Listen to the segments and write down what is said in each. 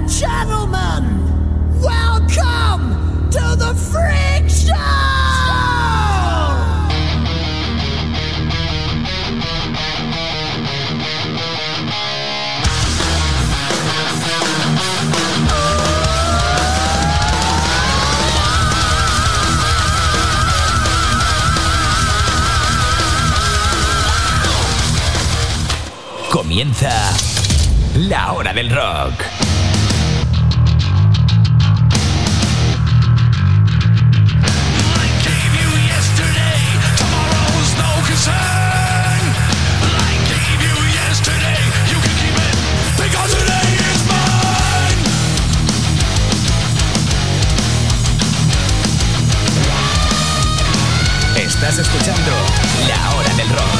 gentlemen, welcome to the Freak Show! Comienza la hora del rock. Estás escuchando la hora del rock.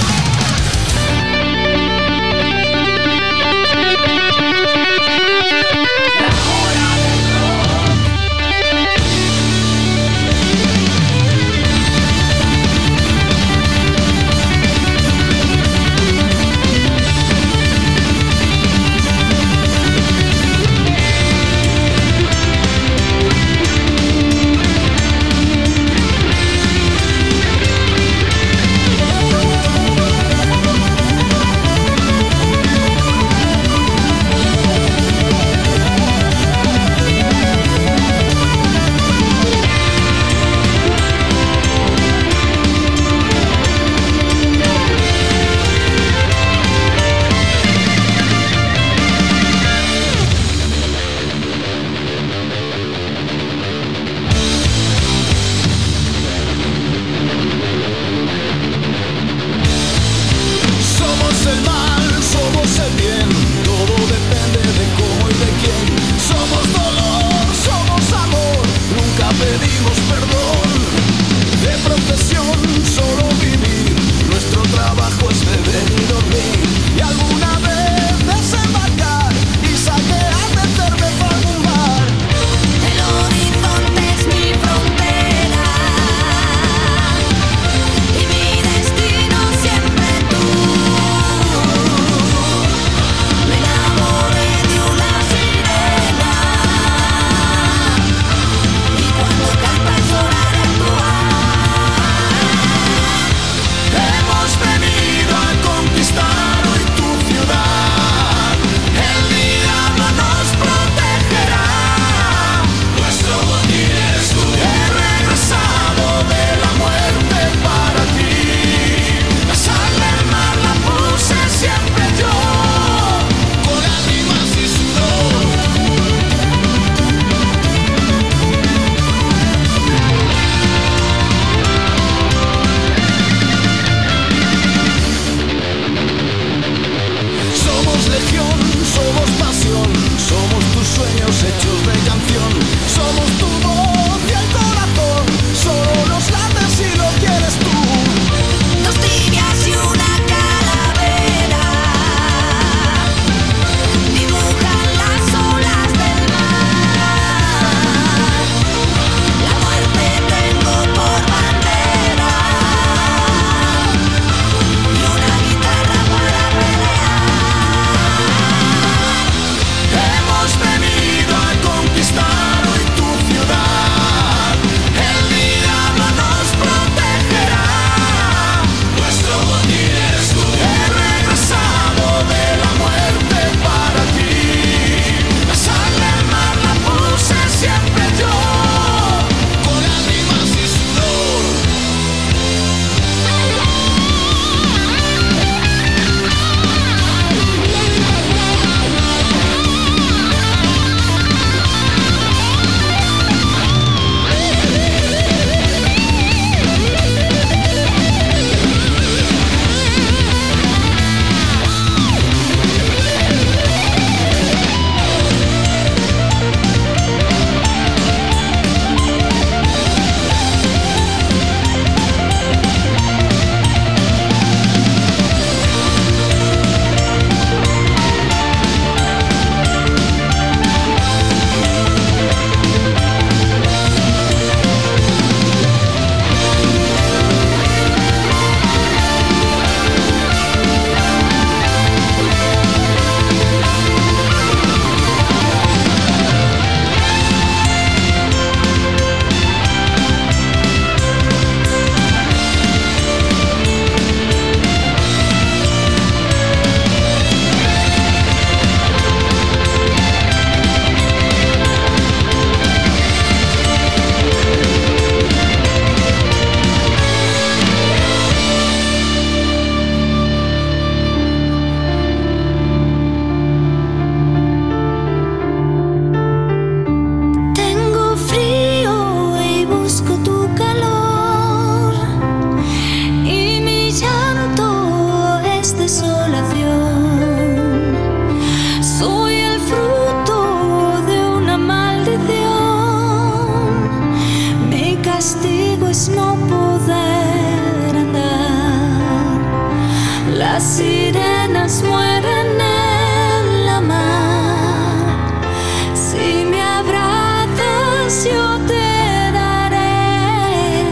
Las sirenas mueren en la mar. Si me abrazas yo te daré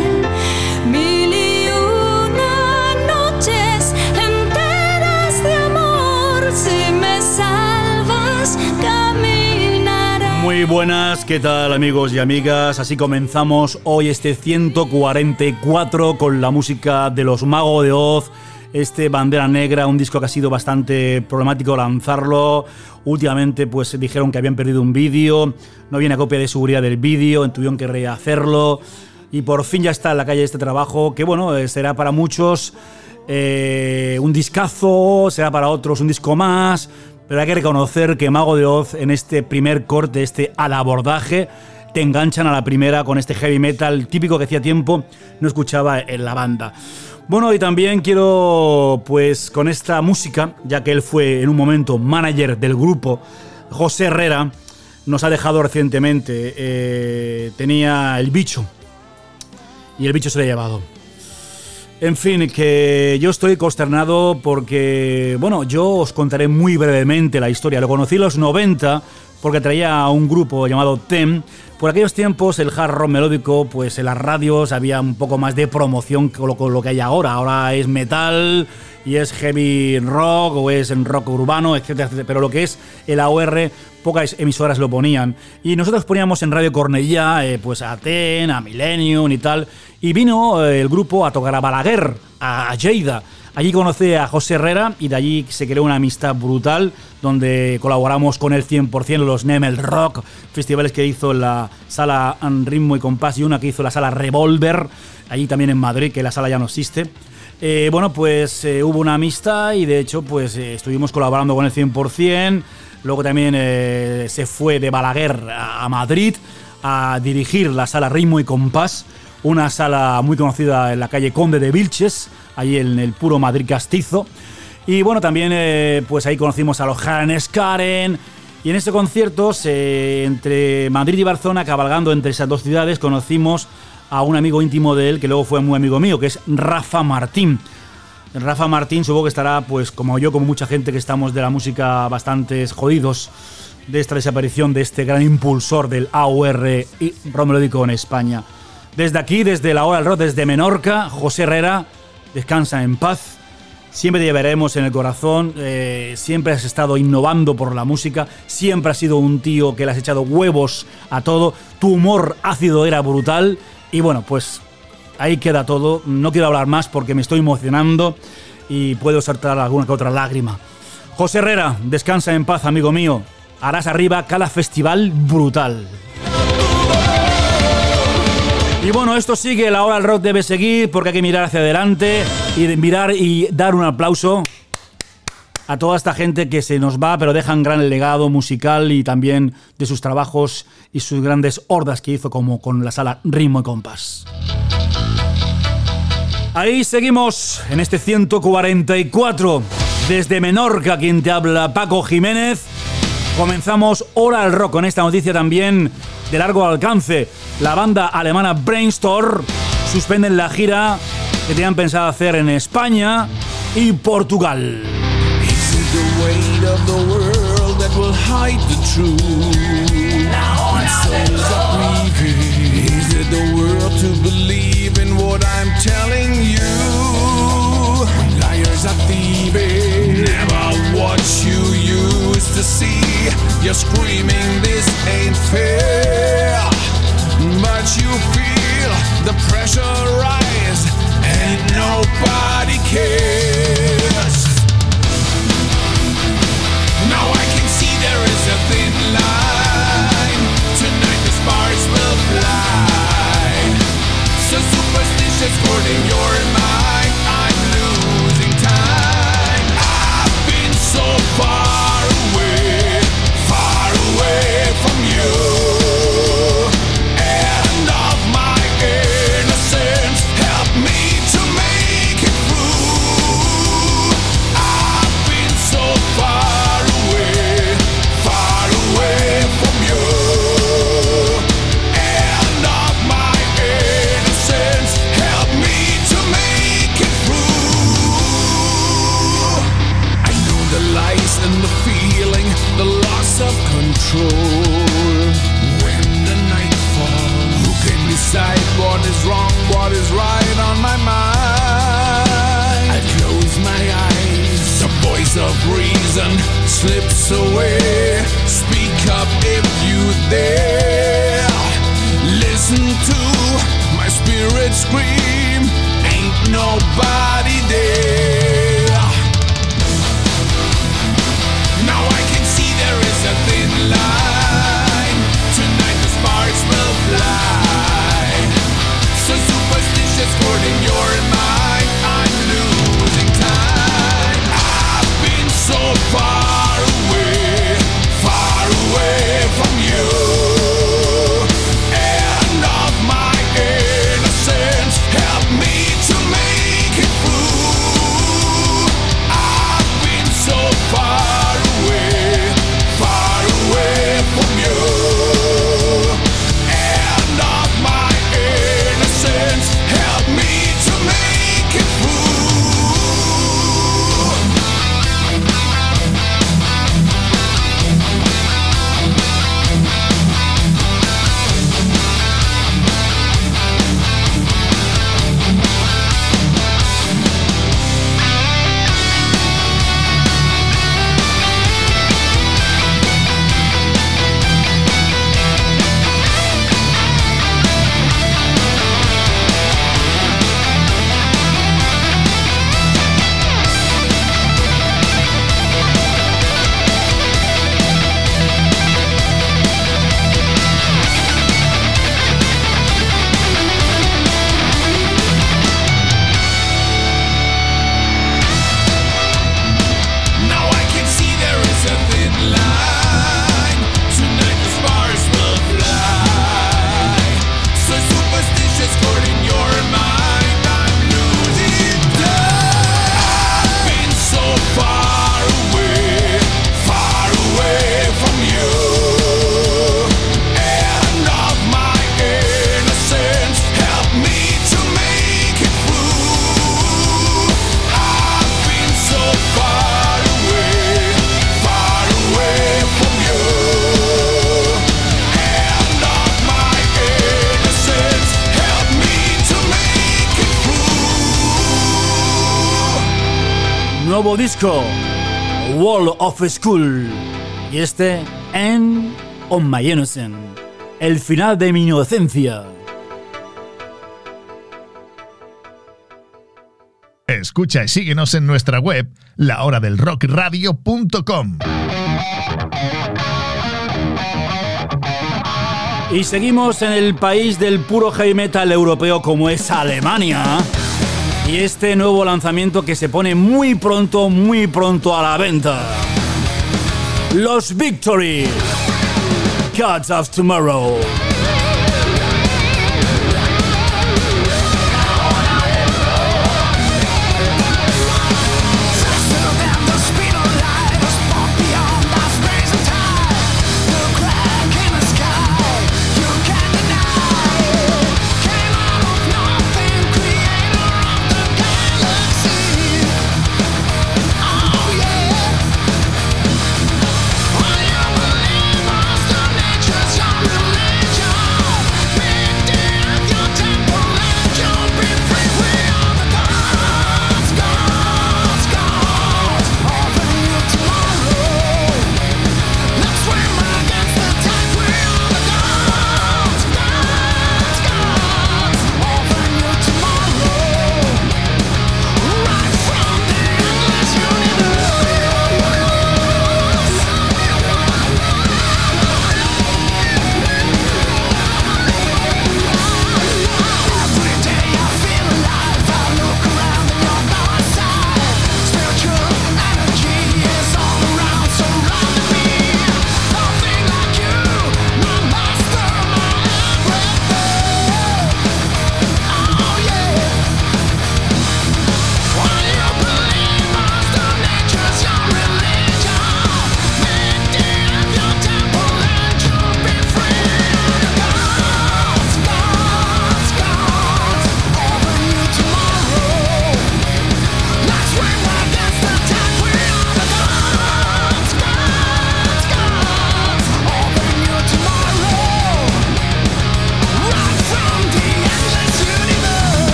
1001 noches enteras de amor. Si me salvas caminaré. Muy buenas, ¿qué tal amigos y amigas? Así comenzamos hoy este 144 con la música de los Mago de Oz. Bandera Negra, un disco que ha sido bastante problemático lanzarlo. Últimamente pues dijeron que habían perdido un vídeo, no había una copia de seguridad del vídeo, tuvieron que rehacerlo y por fin ya está en la calle este trabajo que bueno, será para muchos un discazo, será para otros un disco más, pero hay que reconocer que Mago de Oz en este primer corte, al abordaje, te enganchan a la primera con este heavy metal típico que hacía tiempo no escuchaba en la banda. Bueno, y también quiero, pues, con esta música, ya que él fue en un momento manager del grupo, José Herrera, nos ha dejado recientemente, tenía el bicho, y el bicho se lo ha llevado. En fin, que yo estoy consternado porque, bueno, yo os contaré muy brevemente la historia. Lo conocí en los 90 porque traía a un grupo llamado Tem. Por aquellos tiempos el hard rock melódico, pues en las radios había un poco más de promoción con lo que hay ahora. Ahora es metal y es heavy rock o es en rock urbano, etcétera, etcétera. Pero lo que es el AOR, pocas emisoras lo ponían. Y nosotros poníamos en Radio Cornellá, pues a Ten, a Millennium y tal. Y vino el grupo a tocar a Balaguer, a Lleida. Allí conocí a José Herrera y de allí se creó una amistad brutal donde colaboramos con él 100% en los Nemel Rock, festivales que hizo en la sala Ritmo y Compás y una que hizo en la sala Revolver, allí también en Madrid, que la sala ya no existe. Bueno, pues hubo una amistad y de hecho pues estuvimos colaborando con él 100%. Luego también se fue de Balaguer a Madrid a dirigir la sala Ritmo y Compás, una sala muy conocida en la calle Conde de Vilches, allí en el puro Madrid castizo. Y bueno, también pues ahí conocimos a los Hannes Karen. Y en este concierto, entre Madrid y Barcelona, cabalgando entre esas dos ciudades, conocimos a un amigo íntimo de él, que luego fue muy amigo mío, que es Rafa Martín. Rafa Martín supongo que estará, pues como yo, como mucha gente que estamos de la música bastantes jodidos de esta desaparición de este gran impulsor del AOR y rock melódico en España. Desde aquí, desde la hora del rock, desde Menorca, José Herrera, descansa en paz. Siempre te llevaremos en el corazón. Siempre has estado innovando por la música. Siempre has sido un tío que le has echado huevos a todo. Tu humor ácido era brutal. Y bueno, pues ahí queda todo. No quiero hablar más porque me estoy emocionando y puedo saltar alguna que otra lágrima. José Herrera, descansa en paz, amigo mío. Harás arriba cada festival brutal. Y bueno, esto sigue, la hora del rock debe seguir porque hay que mirar hacia adelante y mirar y dar un aplauso a toda esta gente que se nos va, pero dejan gran legado musical y también de sus trabajos y sus grandes hordas que hizo como con la sala Ritmo y Compás. Ahí seguimos en este 144 desde Menorca, quien te habla, Paco Jiménez. Comenzamos Hora del Rock con esta noticia también de largo alcance. La banda alemana Brainstorm suspenden la gira que tenían pensado hacer en España y Portugal. Is it the weight of the world that will hide the truth? My souls are grieving. Is it the world to believe in what I'm telling you? Liars are thieving. Never what you used to see. You're screaming this ain't fair, but you feel the pressure rise and nobody cares. Now I can see there is a thin line. Tonight the sparks will fly. So superstitious word in your mind, I'm losing time. I've been so far away from you. End of my innocence, help me to make it through. control. When the night falls, who can decide what is wrong, what is right on my mind? I close my eyes, the voice of reason slips away. Speak up if you dare. Listen to my spirit scream, ain't nobody there. Now I can see there is a thin line. Tonight the sparks will fly. So superstitious, in your mind, I'm losing time. I've been so far away from you. End of my innocence, help me to make it through. I've been so far away from you. End of my innocence, help me to make it through. Nuevo disco, Wall of School, y este End of My Innocence, el final de mi inocencia. Escucha y síguenos en nuestra web, lahoradelrockradio.com. Y seguimos en el país del puro heavy metal europeo como es Alemania. Y este nuevo lanzamiento que se pone muy pronto a la venta. Los Victory, Gods of Tomorrow. Religion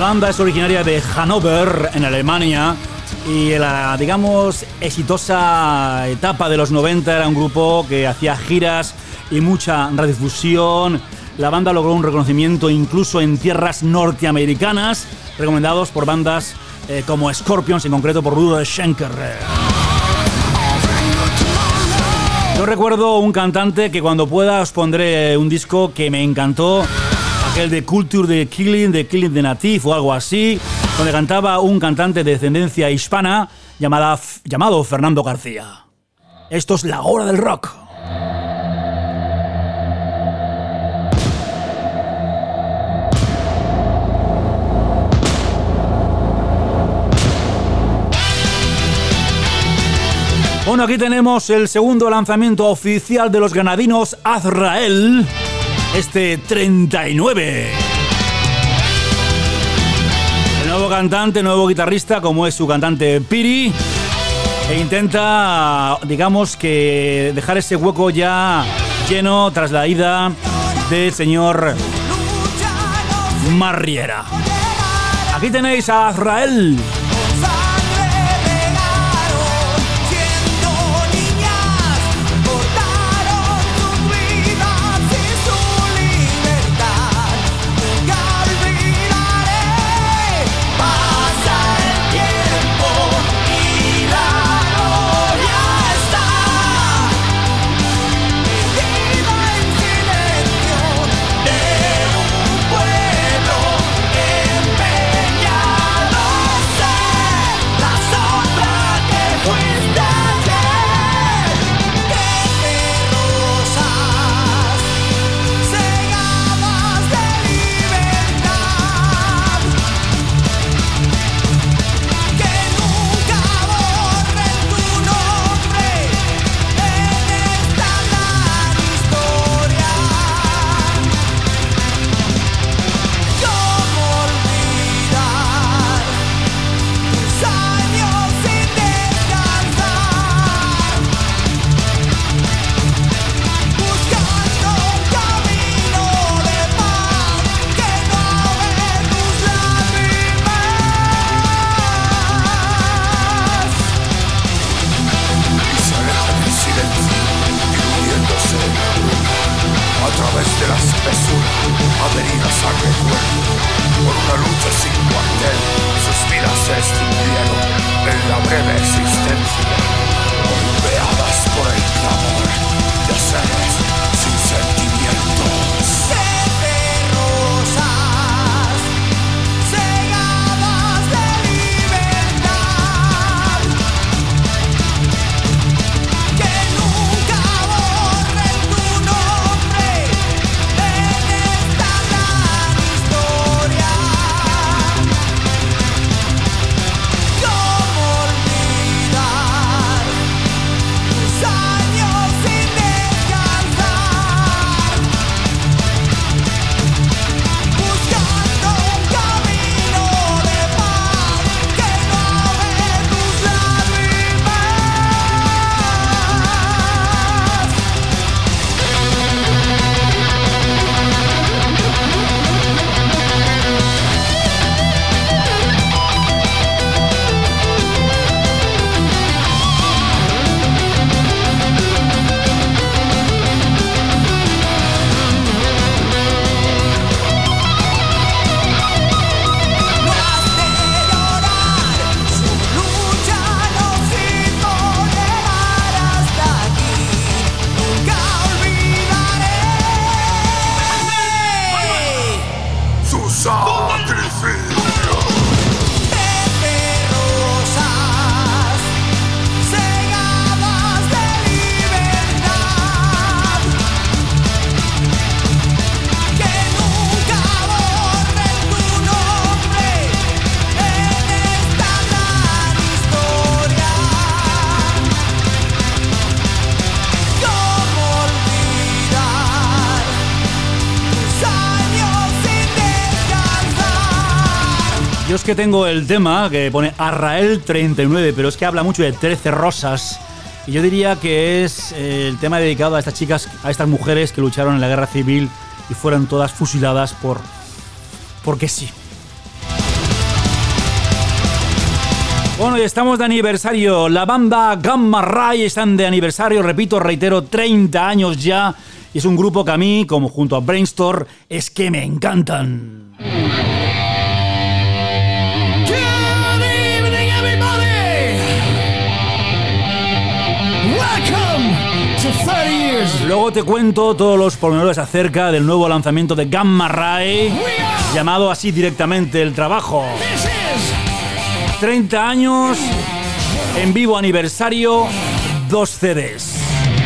banda es originaria de Hannover, en Alemania, y en la, digamos, exitosa etapa de los 90 era un grupo que hacía giras y mucha radiodifusión. La banda logró un reconocimiento incluso en tierras norteamericanas, recomendados por bandas como Scorpions, en concreto por Rudolf Schenker. Yo recuerdo un cantante que cuando pueda os pondré un disco que me encantó, aquel de Culture de Killing the Native o algo así, donde cantaba un cantante de descendencia hispana llamado Fernando García. Esto es La Hora del Rock. Bueno, aquí tenemos el segundo lanzamiento oficial de los granadinos Azrael, este 39. El nuevo cantante, nuevo guitarrista, como es su cantante Piri, e intenta, digamos, que dejar ese hueco ya lleno tras la ida del señor Marriera. Aquí tenéis a Azrael. Yo es que tengo el tema que pone Azrael 39, pero es que habla mucho de 13 rosas. Y yo diría que es el tema dedicado a estas chicas, a estas mujeres que lucharon en la guerra civil y fueron todas fusiladas porque sí. Bueno, y estamos de aniversario. La banda Gamma Ray están de aniversario, repito, reitero, 30 años ya. Y es un grupo que a mí, como junto a Brainstorm, es que me encantan. Luego te cuento todos los pormenores acerca del nuevo lanzamiento de Gamma Ray, llamado así directamente El Trabajo. 30 años, en vivo aniversario, 2 CDs.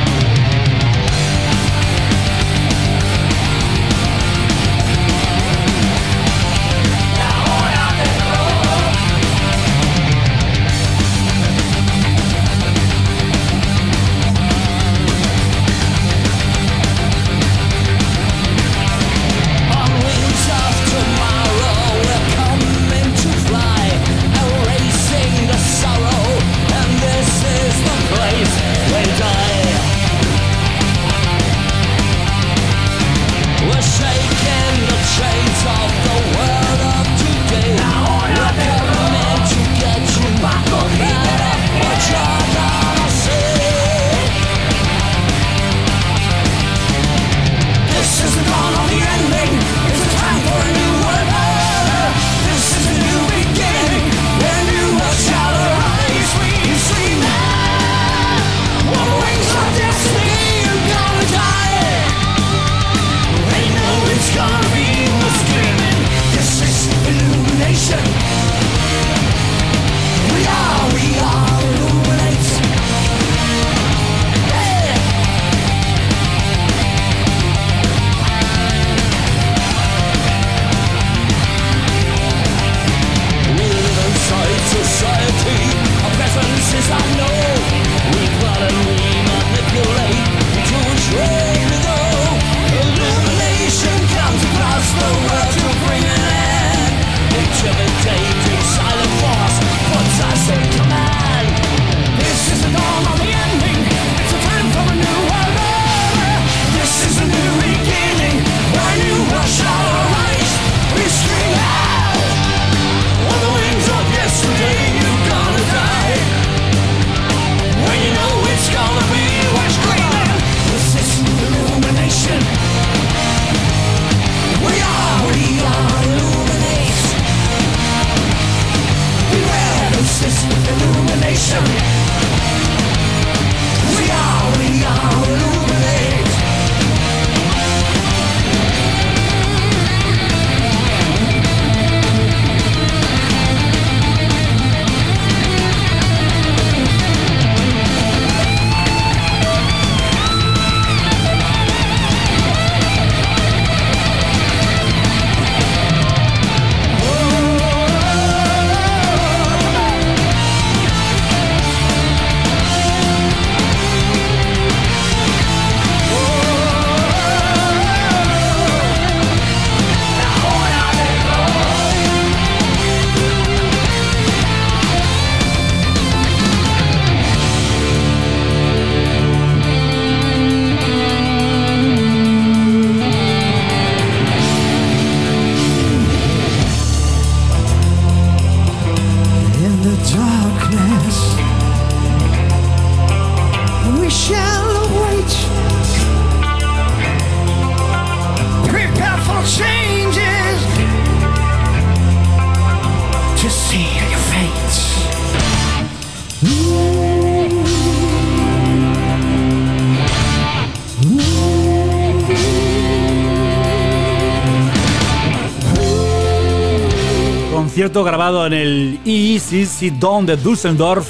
Concierto grabado en el EECC Dome de Düsseldorf,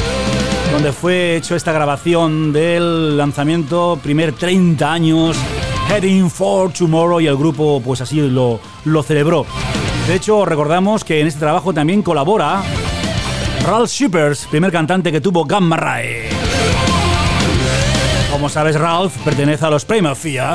donde fue hecho esta grabación del lanzamiento, primer 30 años, Heading for Tomorrow, y el grupo pues así lo celebró. De hecho, recordamos que en este trabajo también colabora Ralf Shippers, primer cantante que tuvo Gamma Ray. Como sabes, Ralf pertenece a los Primavera.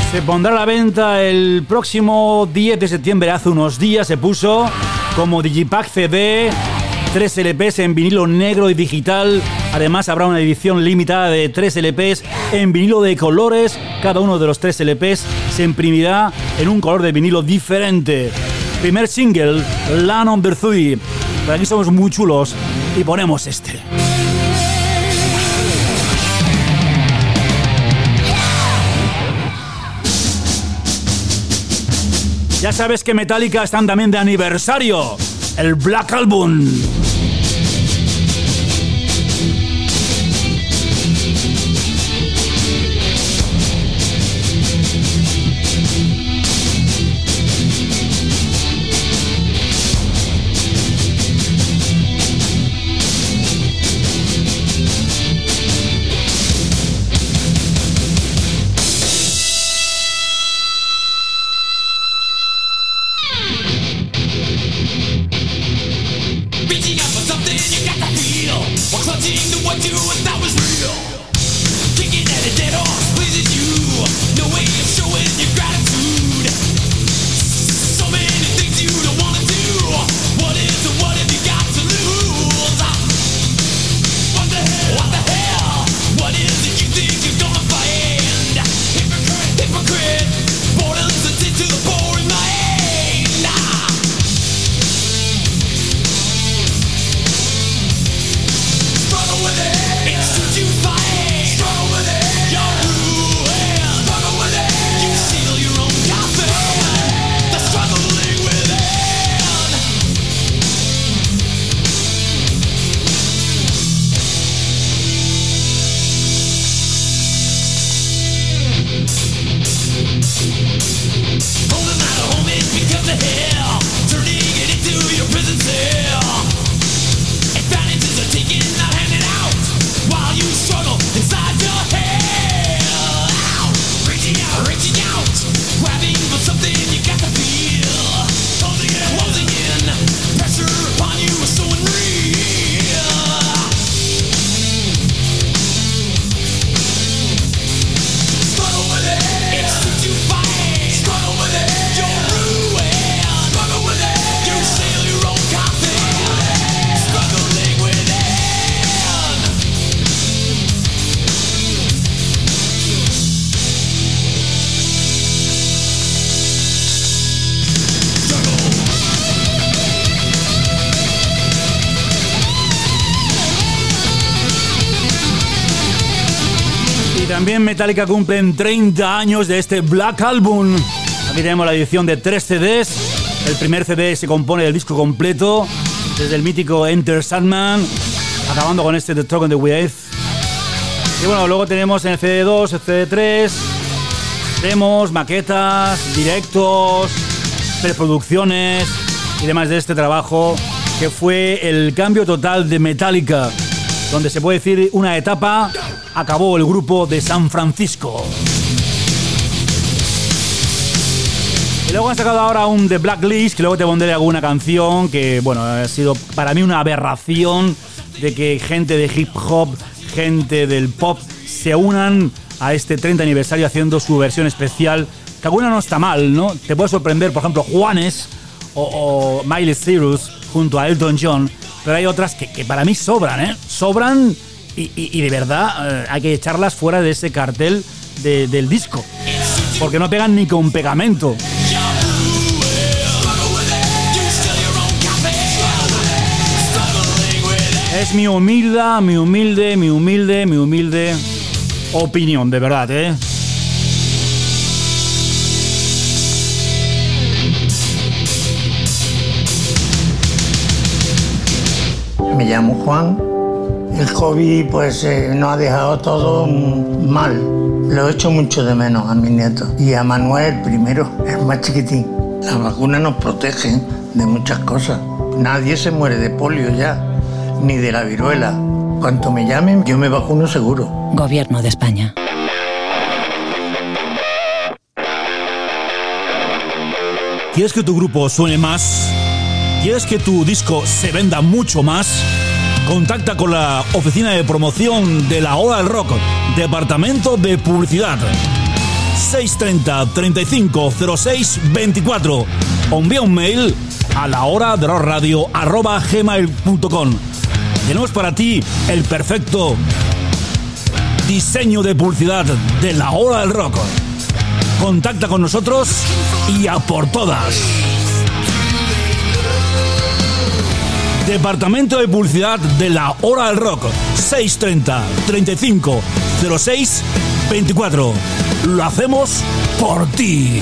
Se pondrá a la venta el próximo 10 de septiembre. Hace unos días se puso como Digipack CD, 3 LPs en vinilo negro y digital. Además habrá una edición limitada de 3 LPs en vinilo de colores. Cada uno de los 3 LPs se imprimirá en un color de vinilo diferente. Primer single, Land on the Sea. Por aquí somos muy chulos y ponemos este. Ya sabes que Metallica están también de aniversario. El Black Album. También Metallica cumplen 30 años de este Black Album. Aquí tenemos la edición de 3 CDs. El primer CD se compone del disco completo, desde el mítico Enter Sandman, acabando con este The Talk on the Wave. Y bueno, luego tenemos en el CD2, el CD3, demos, maquetas, directos, preproducciones y demás de este trabajo, que fue el cambio total de Metallica, donde se puede decir una etapa. Acabó el grupo de San Francisco. Y luego han sacado ahora un The Blacklist, que luego te pondré alguna canción que, bueno, ha sido para mí una aberración de que gente de hip hop, gente del pop, se unan a este 30 aniversario haciendo su versión especial, que alguna no está mal, ¿no? Te puede sorprender, por ejemplo, Juanes o Miley Cyrus junto a Elton John, pero hay otras que para mí sobran, ¿eh? Sobran y de verdad hay que echarlas fuera de ese cartel del disco, porque no pegan ni con pegamento. Es mi humilde opinión, de verdad, ¿eh? Me llamo Juan. El hobby pues nos ha dejado todo mal. Lo echo mucho de menos a mi nieto. Y a Manuel primero, el más chiquitín. Las vacunas nos protegen de muchas cosas. Nadie se muere de polio ya, ni de la viruela. Cuanto me llamen, yo me vacuno seguro. Gobierno de España. ¿Quieres que tu grupo suene más? ¿Quieres que tu disco se venda mucho más? Contacta con la oficina de promoción de La Hora del Rock, Departamento de Publicidad. 630 35 06 24 o envía un mail a lahoradelrockradio@gmail.com. Tenemos para ti el perfecto diseño de publicidad de La Hora del Rock. Contacta con nosotros y a por todas. Departamento de Publicidad de La Hora del Rock, 630 35 06 24. Lo hacemos por ti.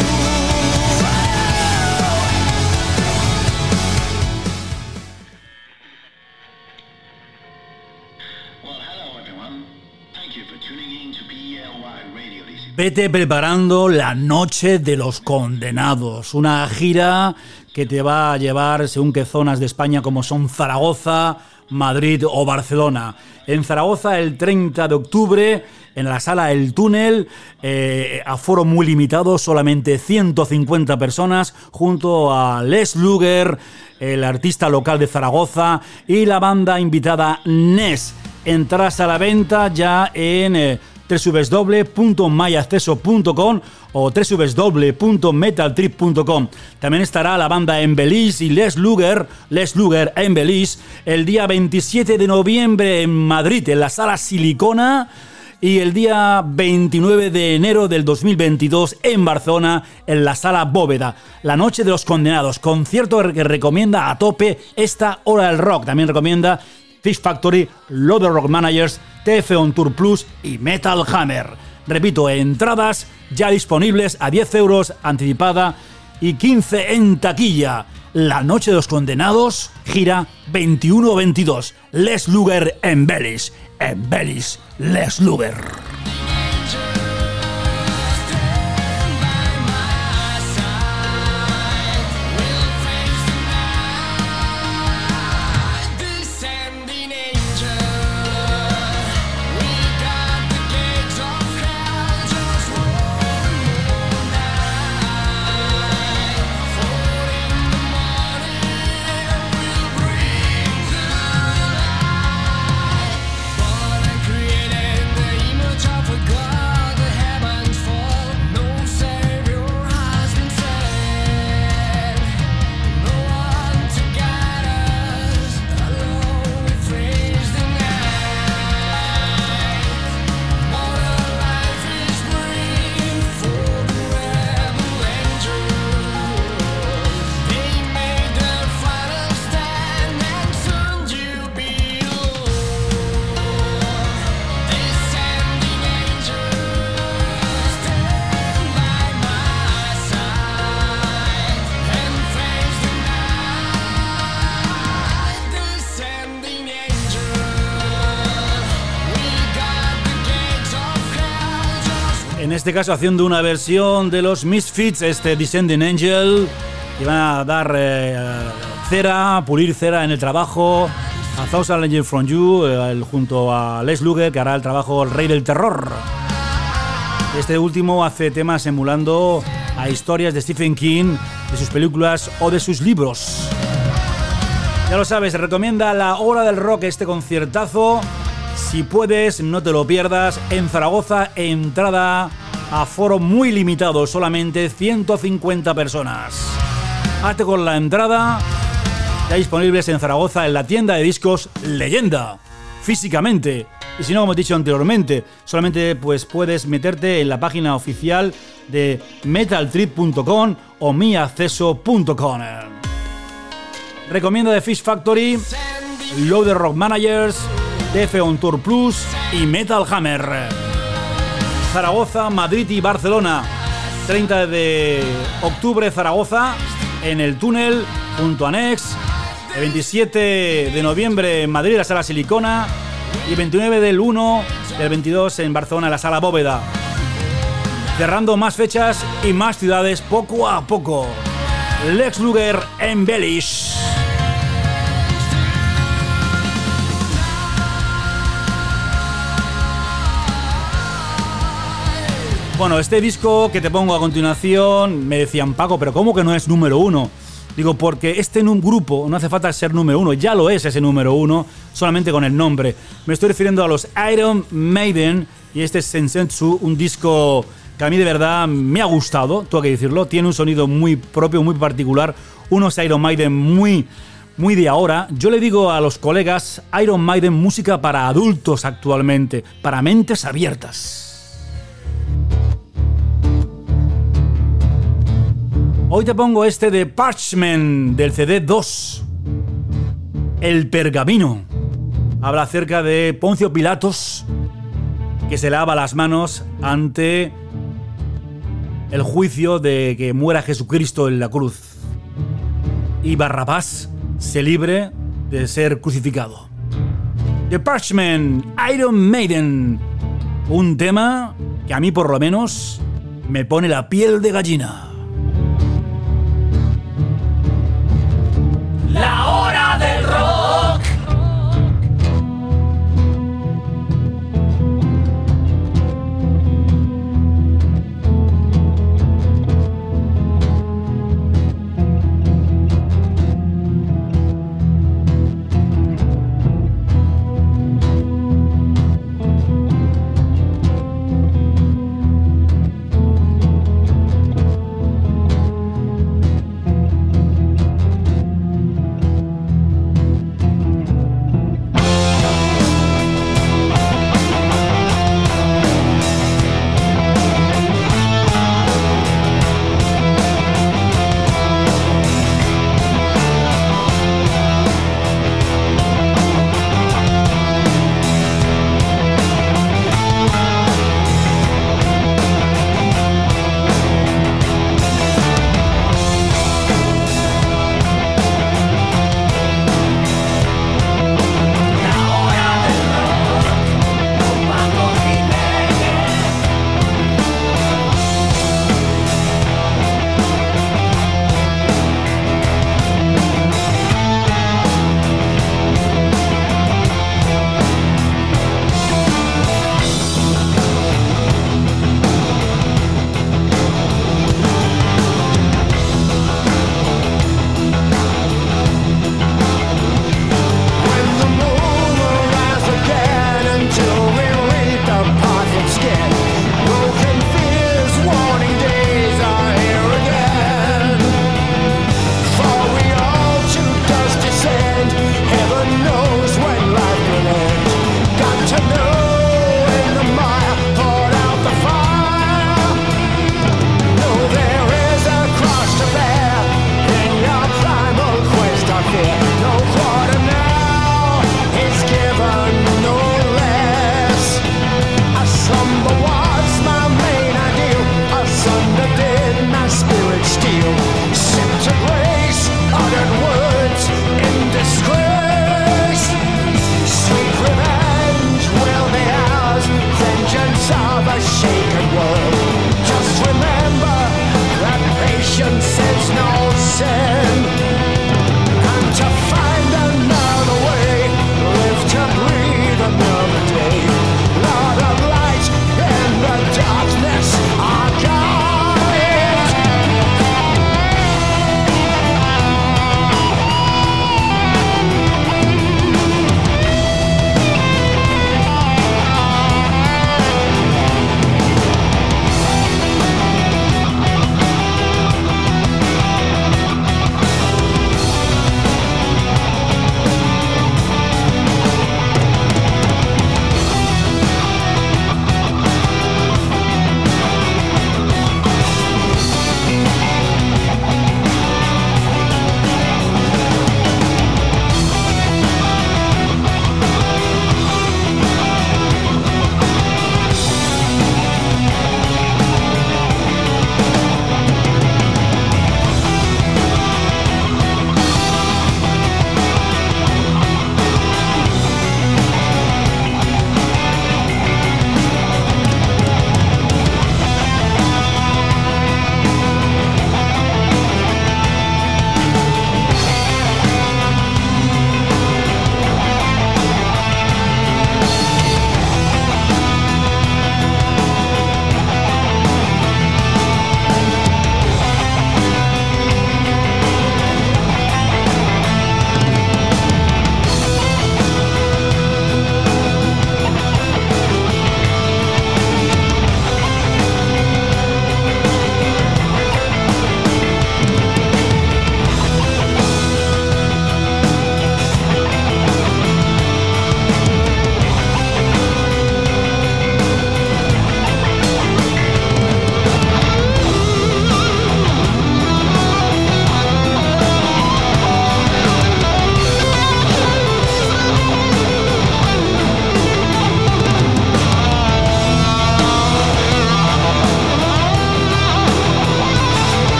Vete preparando la Noche de los Condenados, una gira que te va a llevar según qué zonas de España como son Zaragoza, Madrid o Barcelona. En Zaragoza el 30 de octubre en la sala El Túnel, aforo muy limitado, solamente 150 personas, junto a Les Luger, el artista local de Zaragoza, y la banda invitada Nes. Entradas a la venta ya en www.myacceso.com o www.metaltrip.com. También estará la banda Embellish y Les Luger Embellish el día 27 de noviembre en Madrid, en la sala Silicona, y el día 29 de enero del 2022 en Barcelona, en la sala Bóveda. La Noche de los Condenados, concierto que recomienda a tope esta Hora del Rock. También recomienda Fish Factory, Loader Rock Managers, TF On Tour Plus y Metal Hammer. Repito, entradas ya disponibles a 10 euros anticipada y 15 en taquilla. La Noche de los Condenados, gira 21-22. Les Luger Embellish. Embellish Les Luger. En este caso haciendo una versión de los Misfits, Descending Angel, y van a dar cera, pulir cera en el trabajo a Thousand Legends From You, junto a Les Luger, que hará el trabajo El Rey del Terror. Este último hace temas emulando a historias de Stephen King, de sus películas o de sus libros. Ya lo sabes, recomienda La Hora del Rock, este conciertazo. Si puedes, no te lo pierdas. En Zaragoza, entrada a foro muy limitado, solamente 150 personas. Hazte con la entrada, ya disponibles en Zaragoza en la tienda de discos Leyenda, físicamente. Y si no, como he dicho anteriormente, solamente pues puedes meterte en la página oficial de metaltrip.com o myacceso.com. Recomiendo de Fish Factory, Loader Rock Managers, TF On Tour Plus y Metal Hammer. Zaragoza, Madrid y Barcelona. 30 de octubre Zaragoza, en el Túnel, junto a Nex. El 27 de noviembre en Madrid, la sala Silicona. Y 29 del 22 en Barcelona, la sala Bóveda. Cerrando más fechas y más ciudades poco a poco. Les Luger Embellish. Bueno, este disco que te pongo a continuación, me decían, Paco, pero ¿cómo que no es número uno? Digo, porque este grupo no hace falta ser número uno, ya lo es ese número uno, solamente con el nombre. Me estoy refiriendo a los Iron Maiden y este es Sensetsu, un disco que a mí de verdad me ha gustado, tengo que decirlo. Tiene un sonido muy propio, muy particular, unos Iron Maiden muy de ahora. Yo le digo a los colegas, Iron Maiden, música para adultos actualmente, para mentes abiertas. Hoy te pongo este de Parchment, del CD 2, El Pergamino. Habla acerca de Poncio Pilatos, que se lava las manos ante el juicio de que muera Jesucristo en la cruz y Barrabás se libre de ser crucificado. The Parchment, Iron Maiden, un tema que a mí por lo menos me pone la piel de gallina. La hora del rock.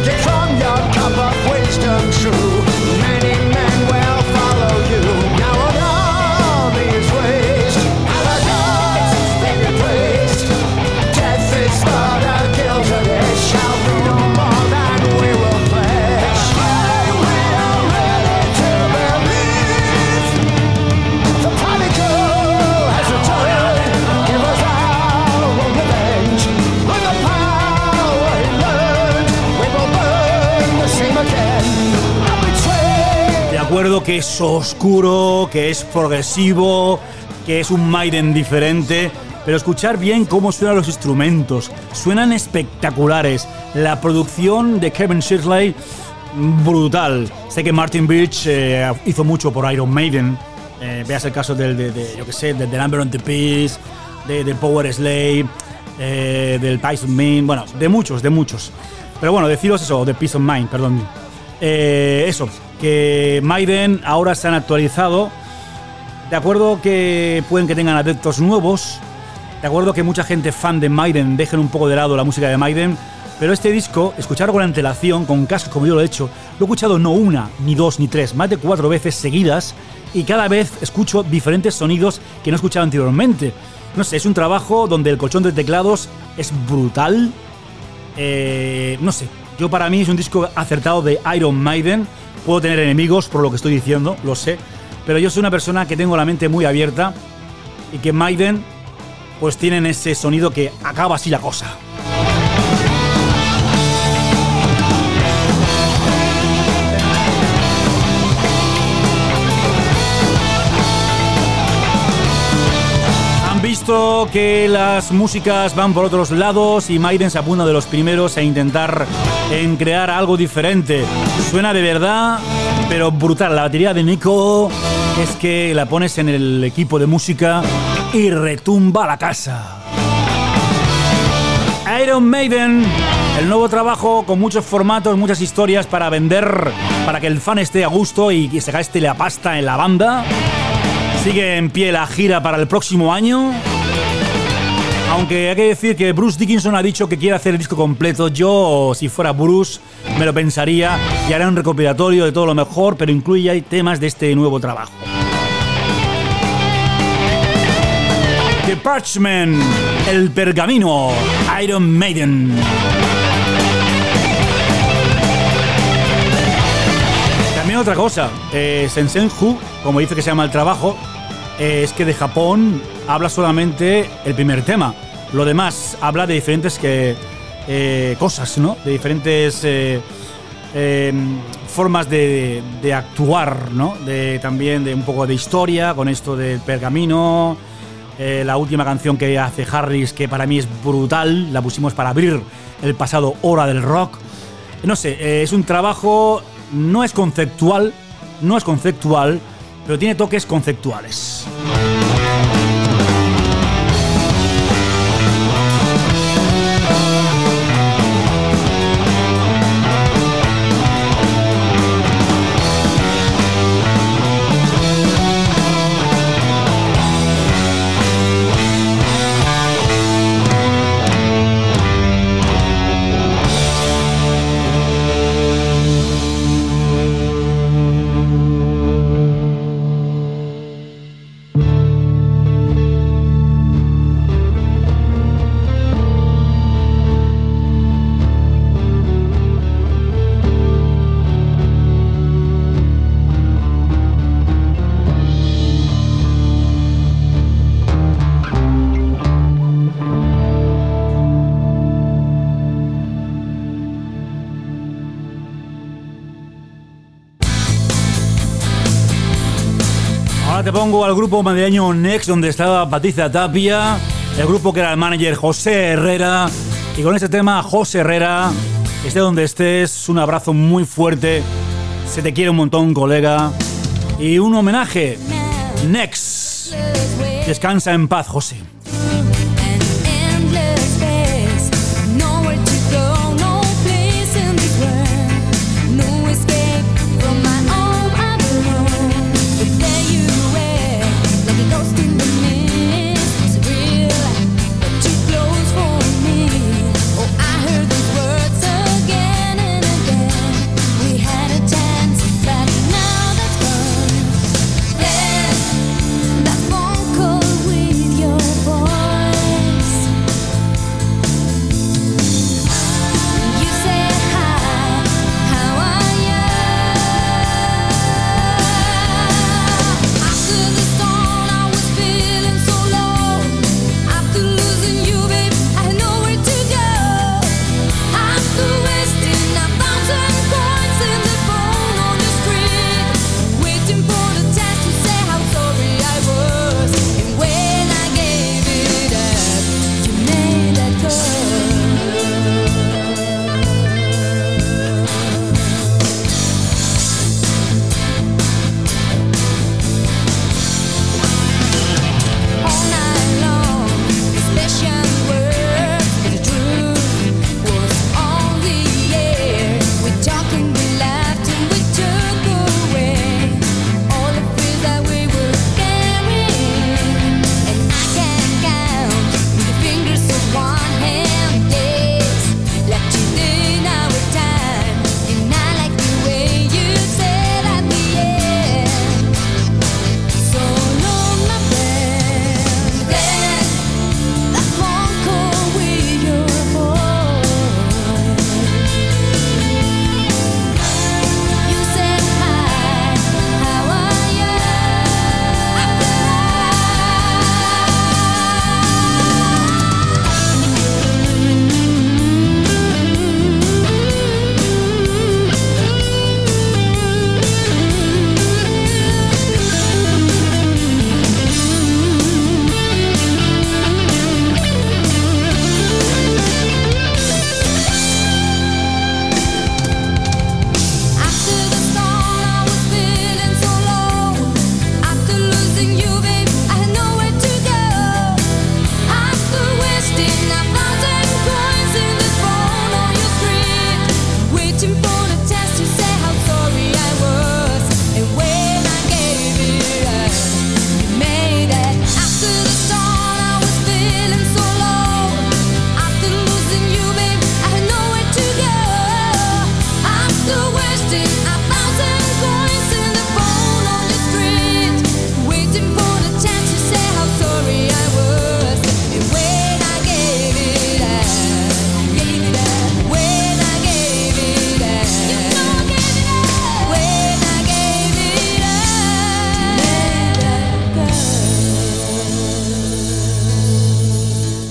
drinking from your cup of wisdom true. Many men will follow you. Now an army is raised, and the gods they replaced. Death is but a guilt, and it shall be no more than we will pledge. We are ready to believe. The prodigal has returned. Give us our own revenge. With the power he learned, we will burn the same again. And betray. De acuerdo que es oscuro, que es progresivo, que es un Maiden diferente, pero escuchar bien cómo suenan los instrumentos. Suenan espectaculares. La producción de Kevin Shirley, brutal. Sé que Martin Birch hizo mucho por Iron Maiden. Veas el caso yo que sé, del Number on the Peace, del Power Slave, del Peace of Mind, bueno, de muchos. Pero bueno, deciros eso, de Peace of Mind, perdón. Eso, que Maiden ahora se han actualizado. De acuerdo que pueden que tengan adeptos nuevos. De acuerdo que mucha gente fan de Maiden dejen un poco de lado la música de Maiden. Pero este disco, escucharlo con antelación, con cascos como yo lo he hecho, lo he escuchado no una, ni dos, ni tres, más de 4 veces seguidas. Y cada vez escucho diferentes sonidos que no he escuchado anteriormente. No sé, es un trabajo donde el colchón de teclados es brutal. No sé, yo para mí es un disco acertado de Iron Maiden. Puedo tener enemigos por lo que estoy diciendo, lo sé. Pero yo soy una persona que tengo la mente muy abierta y que Maiden pues tienen ese sonido que acaba así la cosa. Han visto que las músicas van por otros lados y Maiden se apunta de los primeros a intentar crear algo diferente. Suena de verdad, pero brutal. La batería de Nico es que la pones en el equipo de música y retumba la casa. Iron Maiden, el nuevo trabajo con muchos formatos, muchas historias para vender, para que el fan esté a gusto y que se gaste la pasta en la banda. Sigue en pie la gira para el próximo año. Aunque hay que decir que Bruce Dickinson ha dicho que quiere hacer el disco completo. Yo, si fuera Bruce, me lo pensaría y haré un recopilatorio de todo lo mejor, pero incluye temas de este nuevo trabajo. The Parchment, el pergamino, Iron Maiden. También otra cosa, Sensenju, como dice que se llama el trabajo, es que de Japón habla solamente el primer tema. Lo demás habla de diferentes cosas, ¿no? De diferentes formas de actuar, ¿no? También de un poco de historia con esto del pergamino. La última canción que hace Harris, que para mí es brutal, la pusimos para abrir el pasado Hora del Rock. No sé, es un trabajo, no es conceptual, pero tiene toques conceptuales. Te pongo al grupo madrileño Next, donde estaba Patricia Tapia, el grupo que era el manager José Herrera, y con este tema, José Herrera, esté donde estés, un abrazo muy fuerte, se te quiere un montón, colega, y un homenaje, Next, descansa en paz, José. Too close for me. Oh, I heard these words again and again.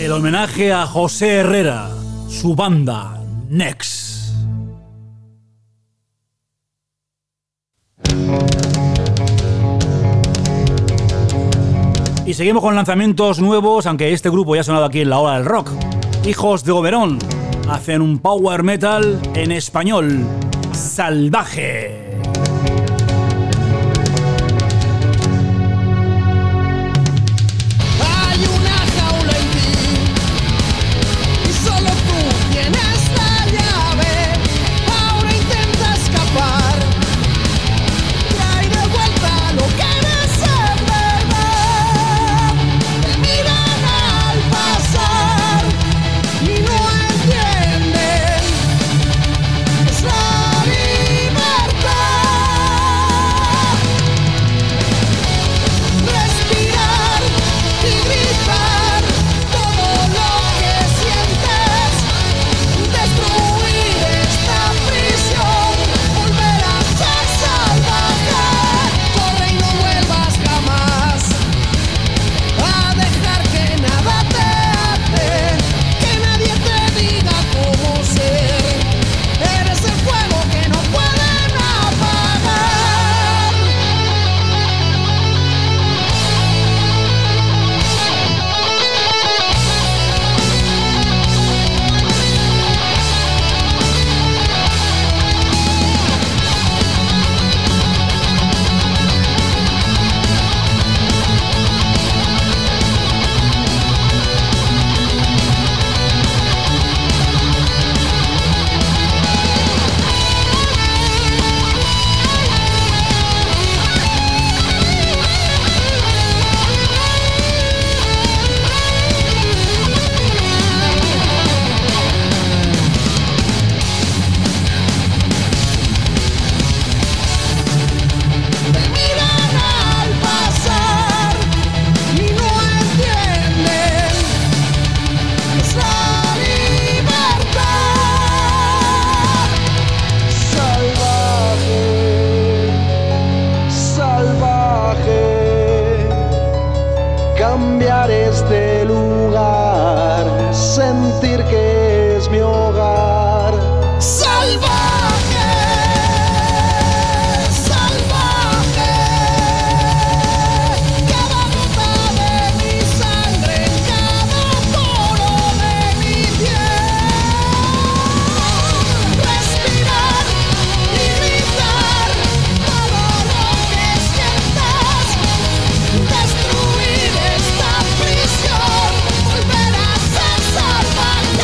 El homenaje a José Herrera, su banda Next. Y seguimos con lanzamientos nuevos, aunque este grupo ya ha sonado aquí en la hora del rock. Hijos de Oberón hacen un power metal en español, Salvaje. Hay una jaula en ti y solo tú tienes la llave. Ahora intenta escapar. Trae de vuelta lo que eres en verdad. Te miran al pasar y no entienden. Es la libertad. Respirar y gritar todo lo que sientes. Destruir esta prisión. Volver a ser salvaje. Corre y no vuelvas jamás a dejar que nada te ate. Que nadie te diga cómo ser. Eres el fuego que no pueden apagar. Te miran al pasar y no entienden. Es la libertad. Salvaje, salvaje. Cambiar este lugar, sentir que es mi hogar. Salvaje, salvaje. Cada gota de mi sangre, cada poro de mi piel. Respirar y gritar todo lo que sientas. Destruir esta prisión. Volver a ser salvaje.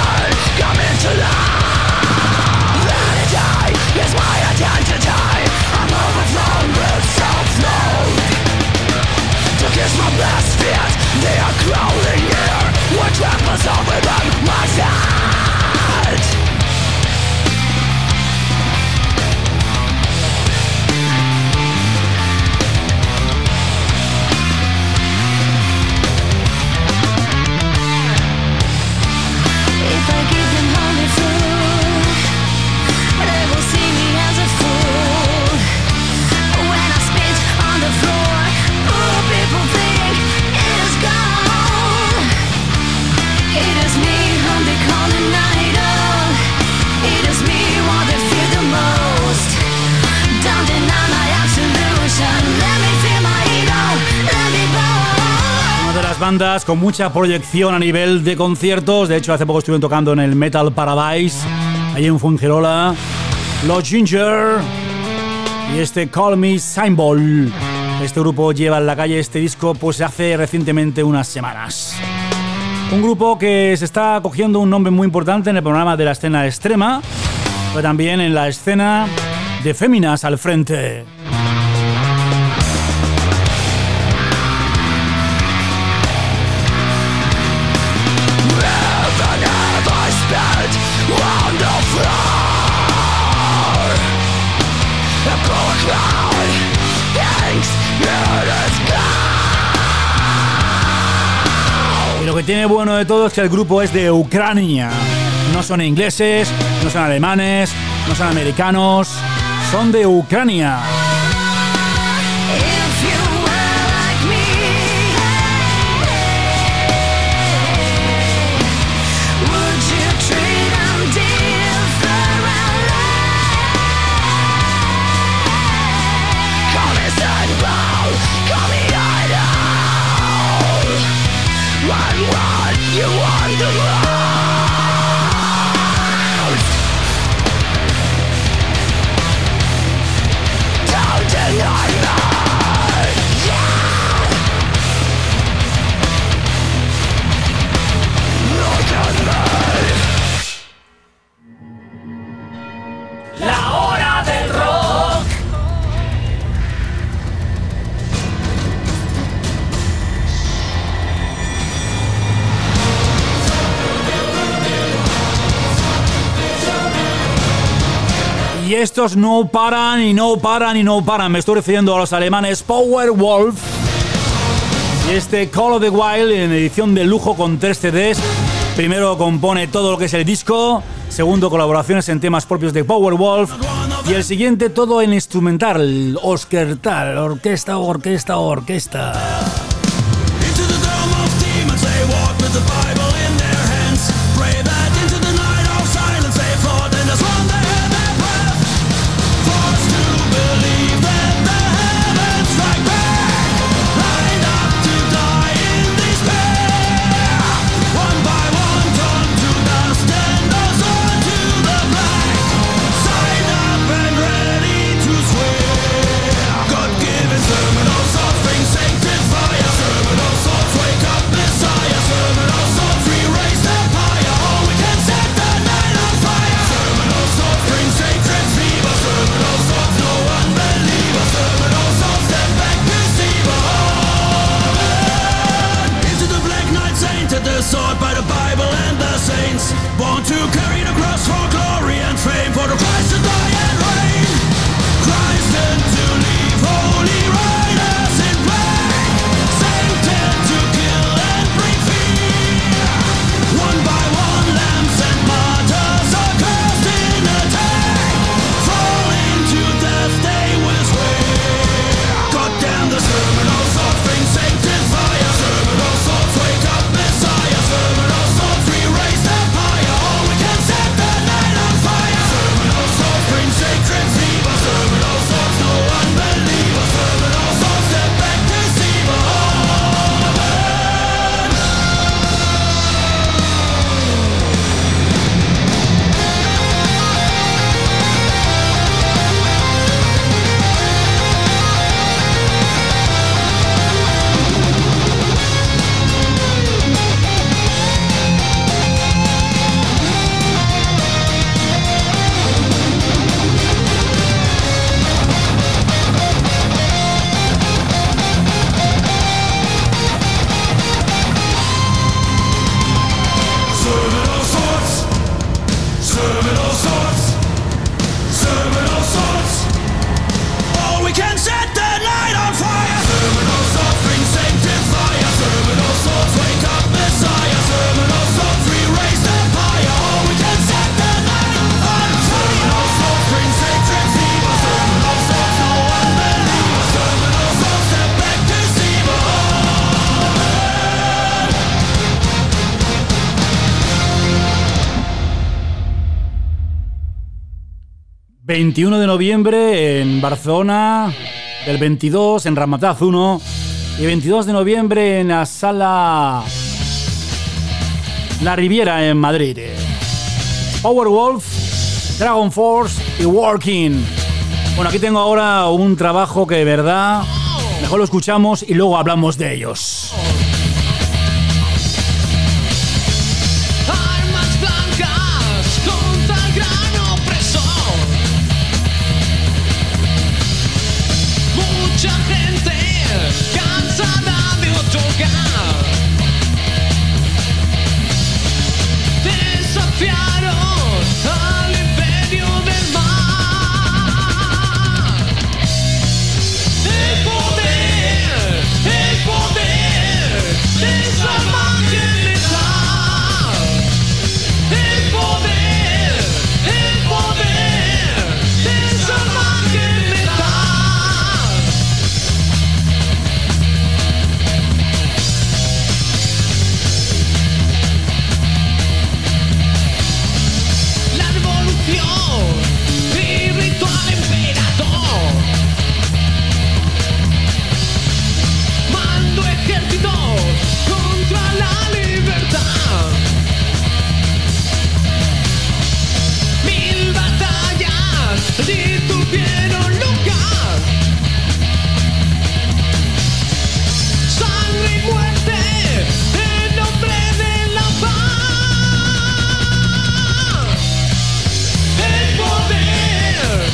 Come into life. Vanity is my identity. Bandas con mucha proyección a nivel de conciertos. De hecho, hace poco estuvieron tocando en el Metal Paradise, allí en Fuengirola, los Ginger y este Call Me Symbol. Este grupo lleva en la calle este disco pues hace recientemente unas semanas. Un grupo que se está cogiendo un nombre muy importante en el panorama de la escena extrema, pero también en la escena de féminas al frente. Y lo que tiene bueno de todo es que el grupo es de Ucrania. No son ingleses, no son alemanes, no son americanos, son de Ucrania. La hora del rock. Y estos no paran y no paran y no paran. Me estoy refiriendo a los alemanes Powerwolf. Y este Call of the Wild en edición de lujo con 3 CDs. Primero compone todo lo que es el disco. Segundo, colaboraciones en temas propios de Powerwolf. Y el siguiente, todo en instrumental. Oscar-tal, orquesta, orquesta, orquesta. Terminal souls, wake up, Messiah. Terminal souls, 21 de noviembre en Barcelona, el 22 en Ramataz 1 y 22 de noviembre en la sala La Riviera en Madrid. Powerwolf, Dragon Force y Working. Bueno, aquí tengo ahora un trabajo que de verdad mejor lo escuchamos y luego hablamos de ellos. Armas blancas contra el gran opresor. Mucha gente cansada de otorgar. Desafiaron al imperio del mar. El poder de salvaje letal. El poder de salvaje letal. La revolución irritó al emperador. Mando ejércitos contra la libertad. 1000 batallas tuvieron lugar. Sangre y muerte en nombre de la paz. El poder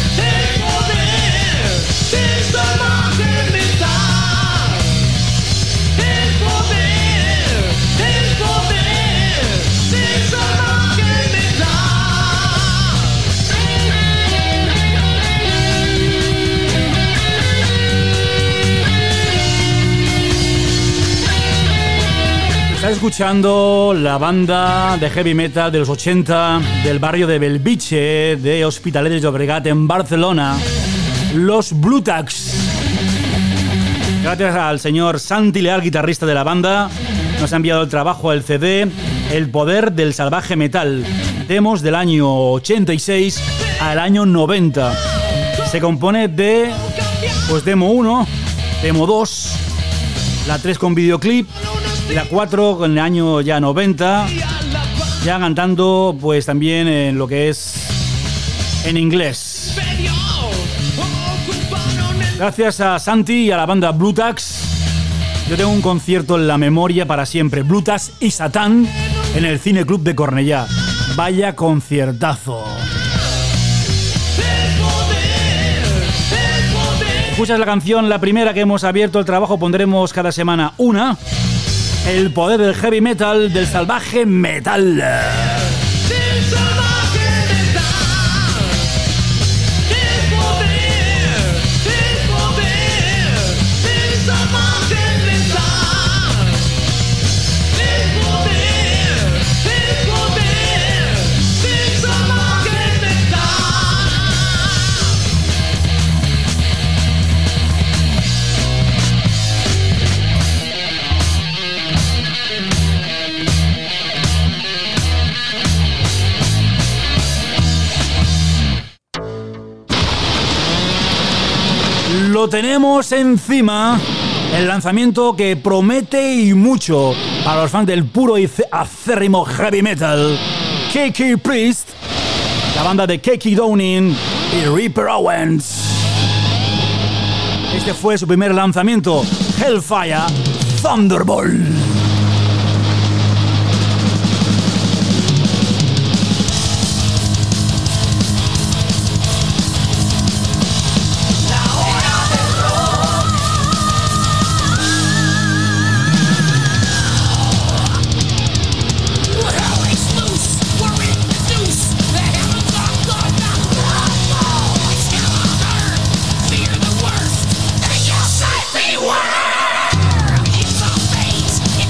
de salvaje letal. El poder de salvaje letal. Estás escuchando la banda de heavy metal de los 80 del barrio de Belviche de Hospitalet de Llobregat en Barcelona, los Blue Tags. Gracias al señor Santi Leal, guitarrista de la banda, nos ha enviado el trabajo, el CD El Poder del Salvaje Metal, demos del año 86 al año 90. Se compone de, pues, demo 1, demo 2, la 3 con videoclip, la 4 con el año ya 90, ya cantando pues también en lo que es en inglés. Gracias a Santi y a la banda Blue Tags, yo tengo un concierto en la memoria para siempre, Blue Tags y Satán, en el Cine Club de Cornellá. Vaya conciertazo. Escuchas la canción, la primera que hemos abierto el trabajo, pondremos cada semana una. El poder del heavy metal, del salvaje metal. Del salvaje letal. El poder del salvaje letal. El poder del salvaje letal. Lo tenemos encima, el lanzamiento que promete y mucho para los fans del puro y acérrimo heavy metal. KK Priest, la banda de KK Downing y Reaper Owens. Este fue su primer lanzamiento, Hellfire Thunderbolt. It's a phase.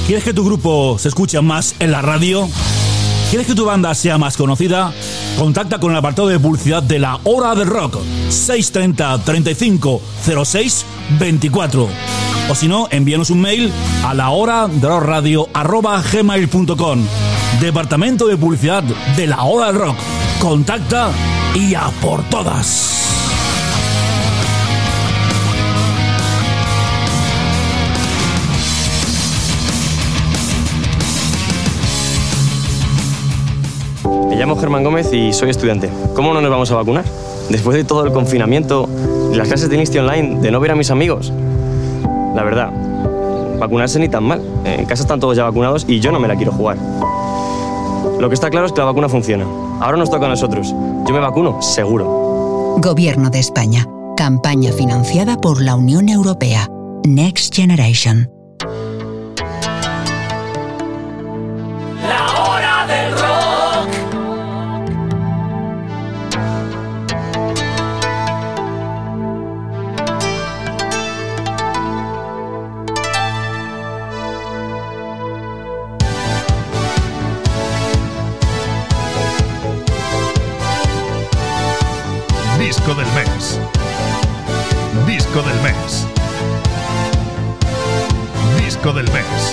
¿Quieres que tu grupo se escuche más en la radio? ¿Quieres que tu banda sea más conocida? Contacta con el apartado de publicidad de La Hora del Rock, 630 35 06 24. O si no, envíanos un mail a lahoradelrockradio@gmail.com. Departamento de Publicidad de La Hora del Rock. Contacta y a por todas. Me llamo Germán Gómez y soy estudiante. ¿Cómo no nos vamos a vacunar? Después de todo el confinamiento y las clases de inicio online, de no ver a mis amigos. La verdad, vacunarse ni tan mal. En casa están todos ya vacunados y yo no me la quiero jugar. Lo que está claro es que la vacuna funciona. Ahora nos toca a nosotros. Yo me vacuno, seguro. Gobierno de España. Campaña financiada por la Unión Europea. Next Generation. La hora del rock. Disco del mes. Disco del mes. Disco del mes.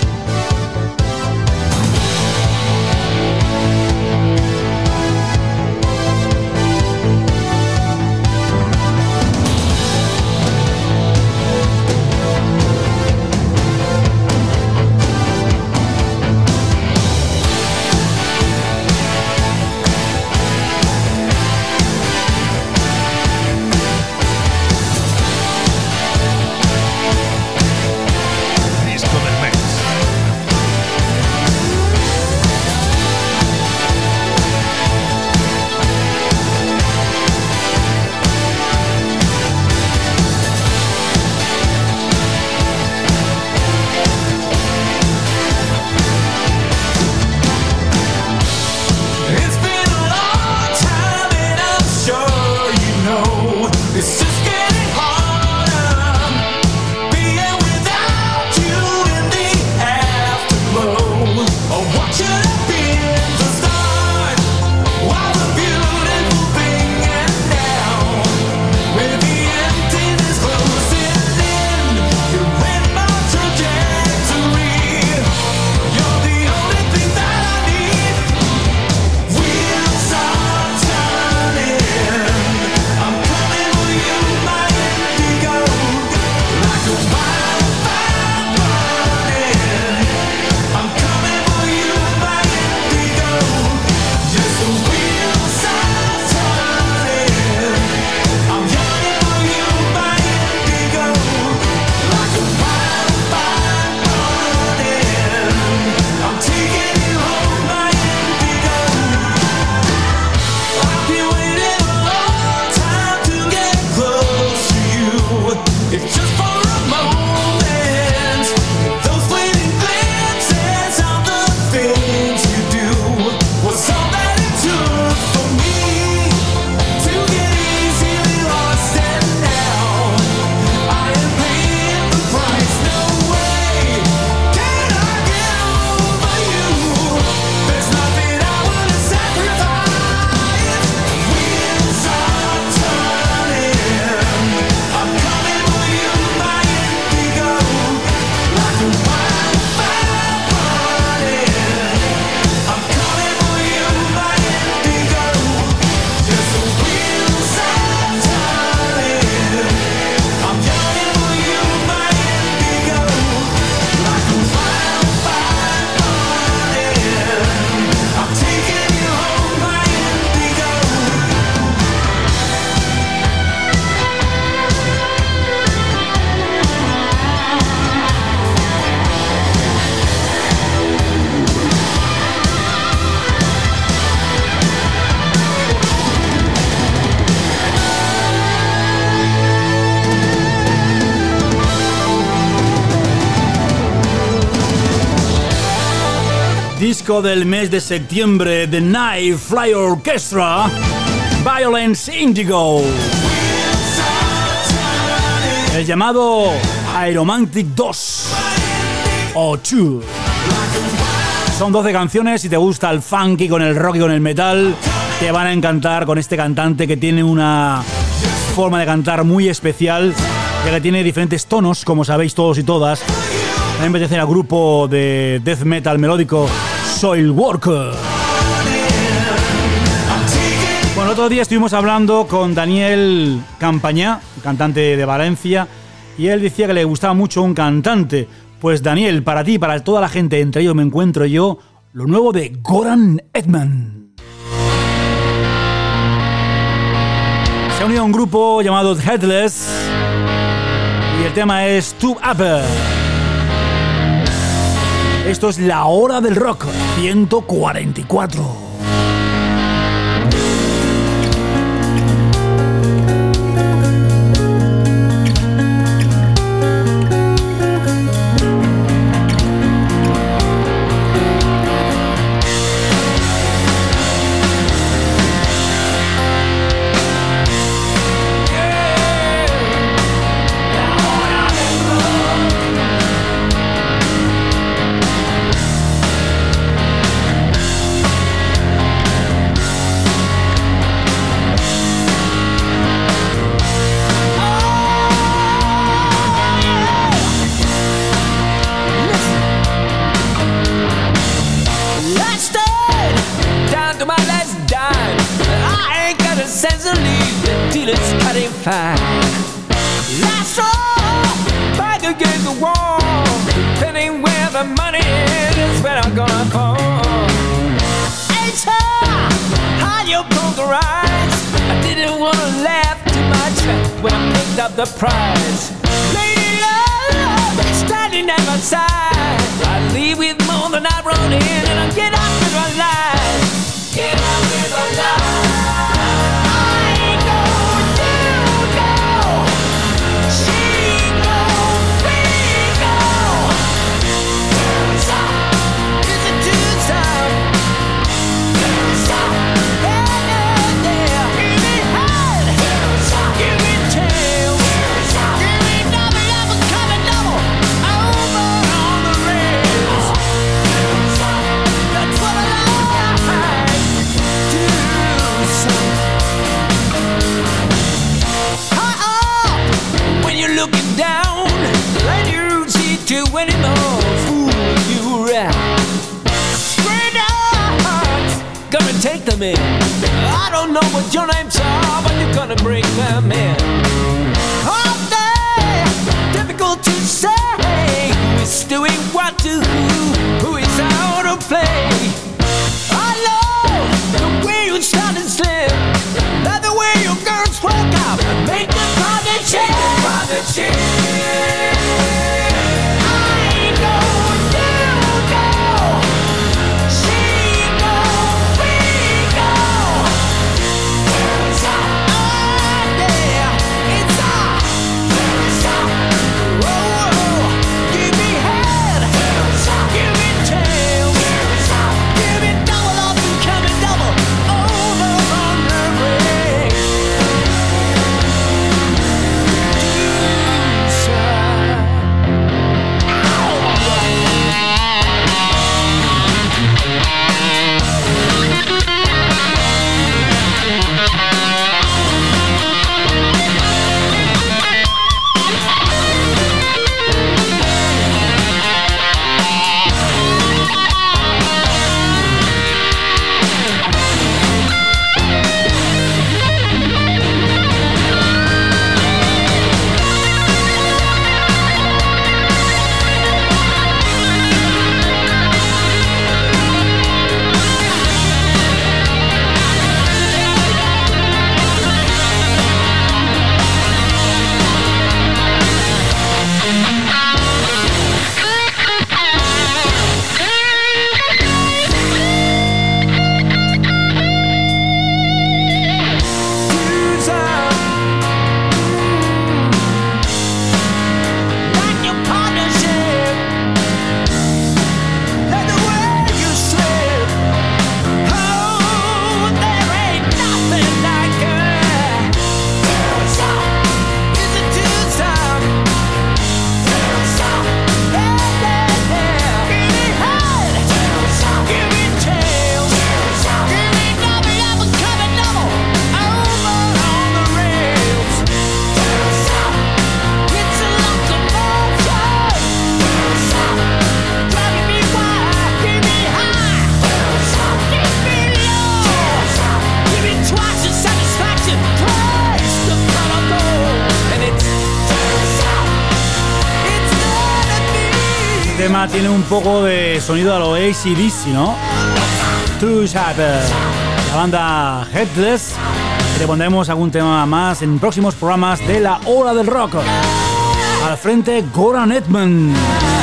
Disco del mes de septiembre, The Night Fly Orchestra, Violence Indigo. El llamado Aeromantic 2 o 2. Son 12 canciones. Si te gusta el funky con el rock y con el metal, te van a encantar con este cantante que tiene una forma de cantar muy especial, ya que tiene diferentes tonos, como sabéis todos y todas. También pertenece al grupo de death metal melódico Soilwork. Bueno, el otro día estuvimos hablando con Daniel Campañá, cantante de Valencia, y él decía que le gustaba mucho un cantante. Pues Daniel, para ti, para toda la gente, entre ellos me encuentro yo, lo nuevo de Goran Edman. Se ha unido a un grupo llamado Headless y el tema es Tube Upper. Esto es La Hora del Rock 144. Last all, back against the wall. Depending where the money is where I'm gonna fall. It's how you broke the rise. I didn't wanna laugh too much when I picked up the prize. Lady love, standing at my side. I leave with more than I brought in, and I get up with my life. Get up with my life. Looking down, like you see too anymore. Fool you right. Straight hearts, gonna take them in. I don't know what your names are, but you're gonna bring them in. All day, difficult to say who is doing what to who is out of play. I love the way you start and slip, love the way your girls wake up and make the party change. Give me head, give me tail, tema tiene un poco de sonido a lo AC/DC, ¿no? True Shaper, la banda Headless. Te pondremos algún tema más en próximos programas de la Hora del Rock. Al frente, Goran Edman.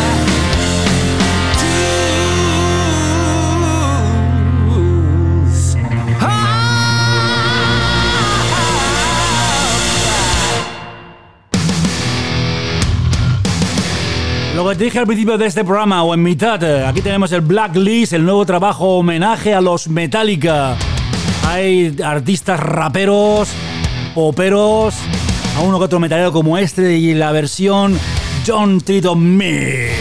Lo que te dije al principio de este programa, o en mitad, aquí tenemos el Blacklist, el nuevo trabajo homenaje a los Metallica. Hay artistas raperos, poperos, a uno que otro metalero como este y la versión Don't Treat on Me.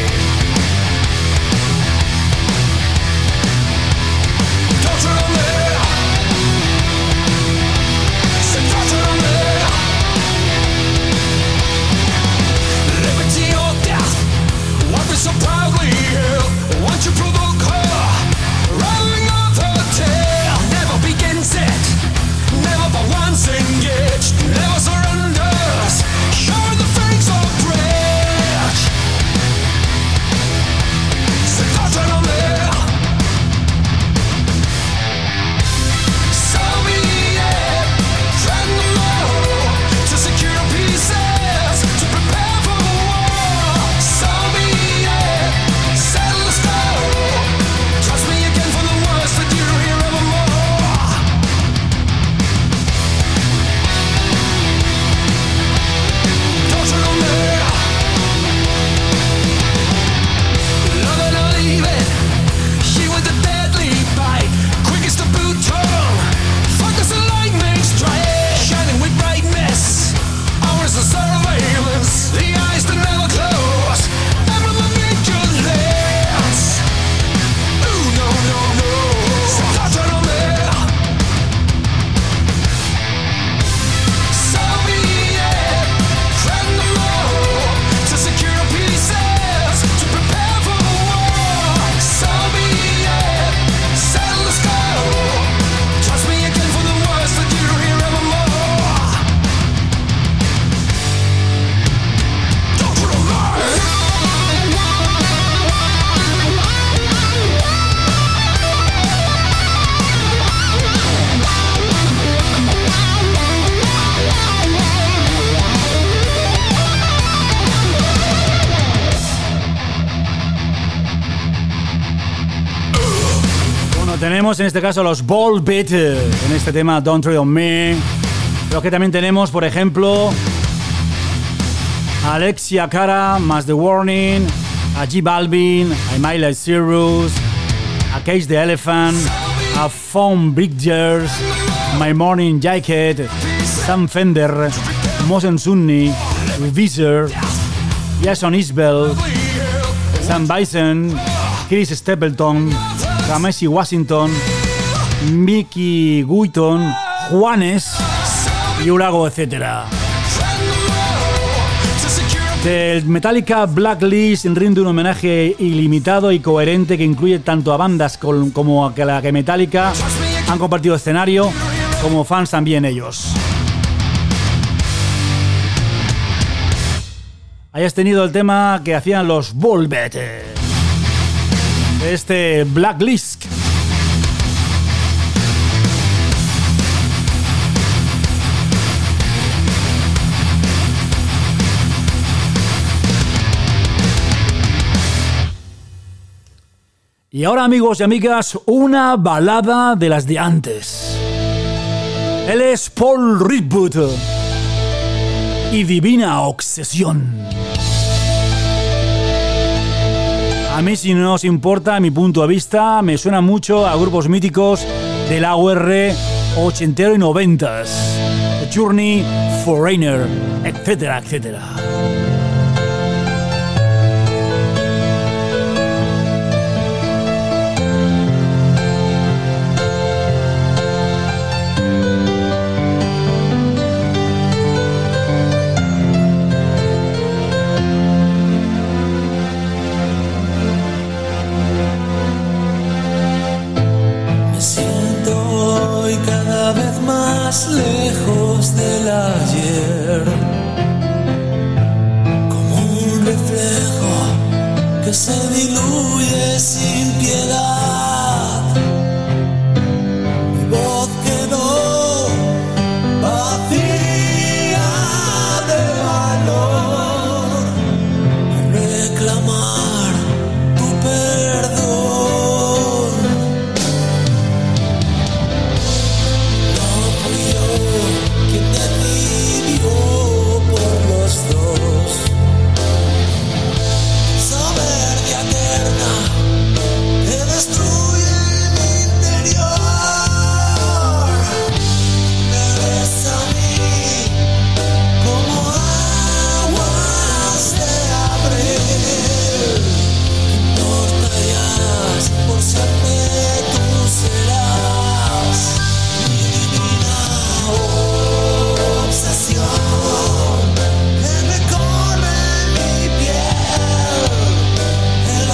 Tenemos en este caso los Volbeat en este tema Don't Treat on Me. Pero que también tenemos, por ejemplo, a Alexia Cara, más The Warning, a J Balvin, a Miley Cyrus, a Cage the Elephant, a Phone Bridgers, My Morning Jacket, Sam Fender, Mosen Sunni, Visor, Jason Isbell, Sam Bison, Chris Stapleton, Kamasi Washington, Mickey Guyton, Juanes y un lago, etc. Del Metallica Blacklist rinde un homenaje ilimitado y coherente que incluye tanto a bandas como a la que Metallica han compartido escenario, como fans también ellos. Hayas tenido el tema que hacían los Volbeat, este Blacklist. Y ahora, amigos y amigas, una balada de las de antes. Él es Paul Ridwood y Divina Obsesión. A mí, si no os importa, a mi punto de vista, me suena mucho a grupos míticos del AOR ochentero y noventas. The Journey, Foreigner, etcétera, etcétera. Más lejos del ayer, como un reflejo que se diluye sin piedad. Mi voz quedó vacía de valor a reclamar tu perdón. No fui yo quien decidió por los dos. Soberbia eterna que destruye mi interior. Regresa a mí como aguas de abril. No importarías, por siempre tú serás mi divina obsesión que recorre mi piel. El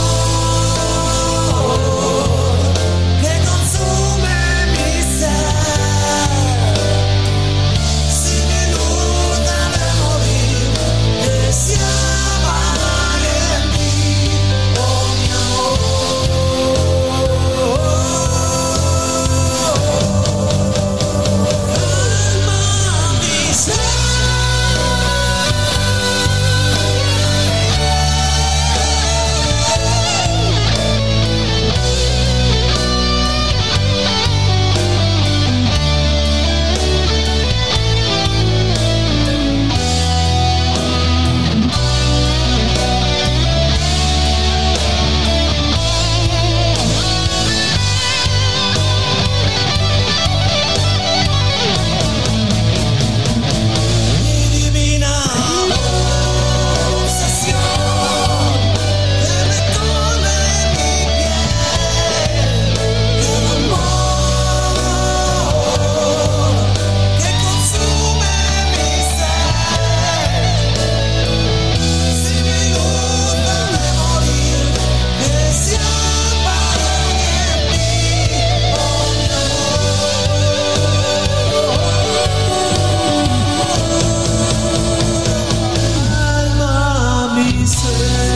amor que consume mi ser. Si mi luz debe morir, que se apague en mí, oh mi amor. Calma mi ser. Mi divina obsesión que recorre mi piel. El amor que consume mi ser. Si mi luz debe morir, que se apague en mí, oh mi alma, mi ser.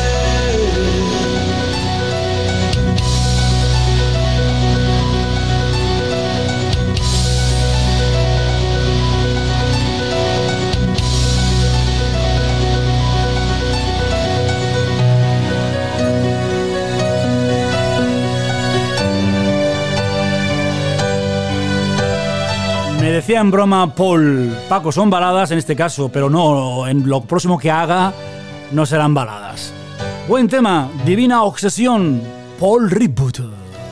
Me decía en broma Paul, Paco, son baladas en este caso, pero no, en lo próximo que haga no serán baladas. Buen tema, Divina Obsesión, Paul Reboot.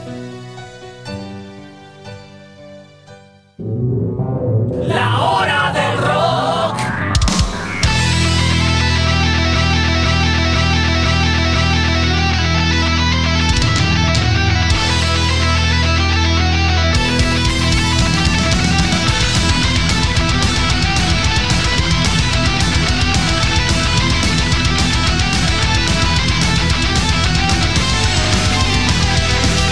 La hora del rock. Calma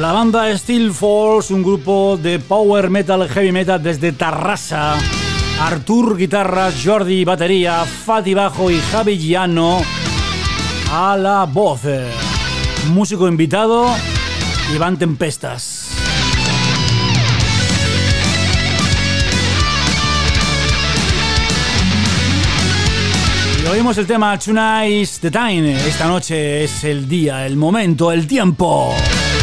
La banda Steel Force, un grupo de power metal, heavy metal desde Tarrasa. Artur guitarras, Jordi batería, Fati bajo y Javi Giano a la voz. Músico invitado, Iván Tempestas. Y oímos el tema Tonight's the Time. Esta noche es el día, el momento, el tiempo.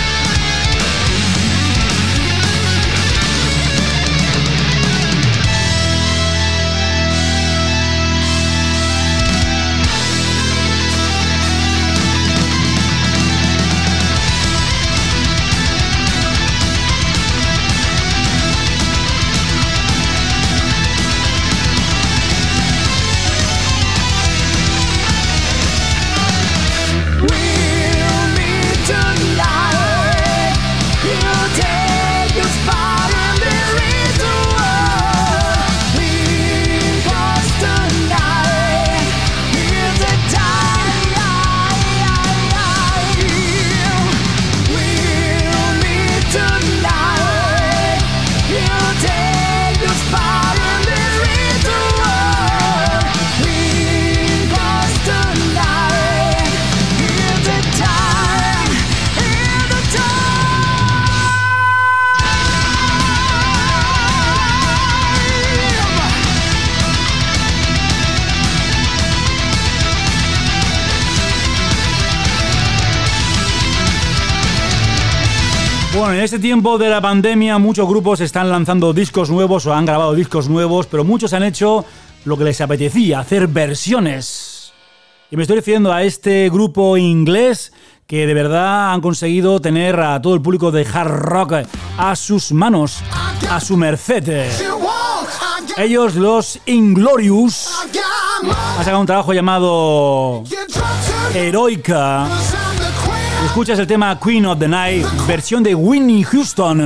Bueno, en este tiempo de la pandemia muchos grupos están lanzando discos nuevos o han grabado discos nuevos, pero muchos han hecho lo que les apetecía, hacer versiones. Y me estoy refiriendo a este grupo inglés que de verdad han conseguido tener a todo el público de hard rock a sus manos, a su merced. Ellos, los Inglorious, han sacado un trabajo llamado Heroica. Escuchas el tema Queen of the Night, versión de Whitney Houston.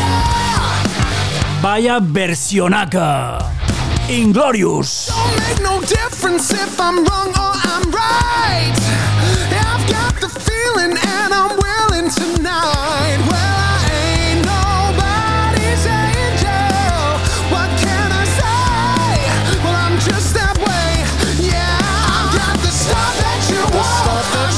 Vaya versionaca. Inglorious. Don't make no difference if I'm wrong or I'm right. I've got the feeling and I'm willing tonight. Well, I ain't nobody's angel. What can I say? Well, I'm just that way. Yeah, I've got the stuff that you want.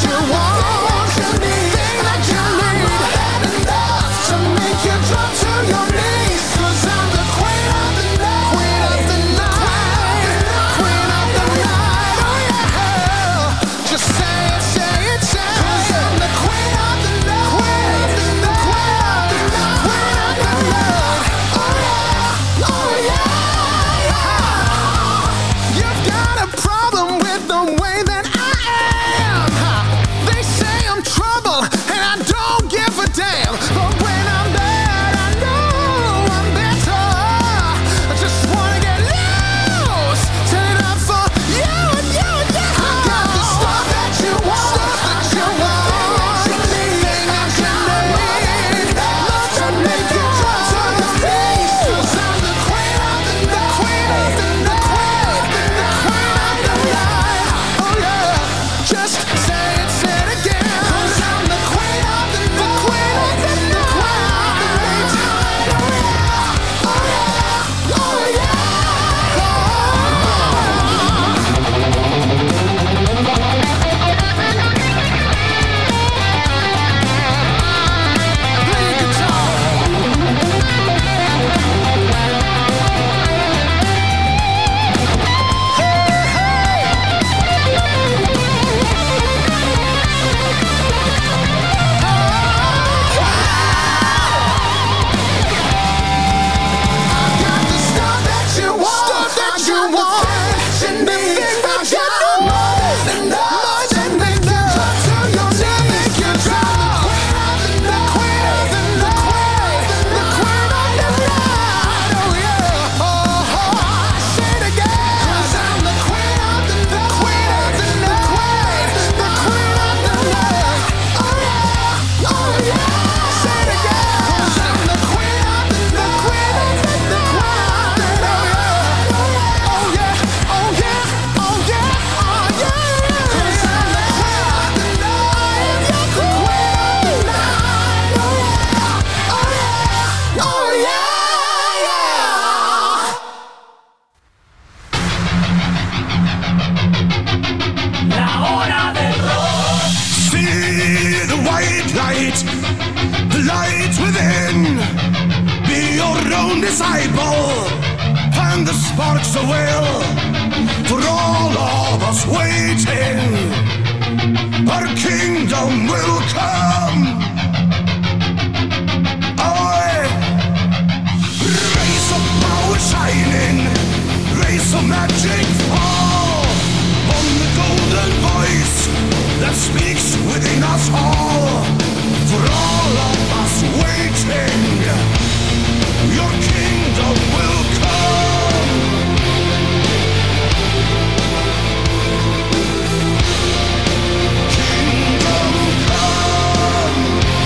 Thing that you need. Enough to make you drop to your knees. 'Cause I'm the queen of the night. Queen of the night. Queen of the night. Oh yeah. Just say light, light, the light within. Be your own disciple, and the sparks of will for all of us waiting. Our kingdom will come. Rays of power shining, rays of magic fall on the golden voice that speaks within us all. For all of us waiting, your kingdom will come. Kingdom come.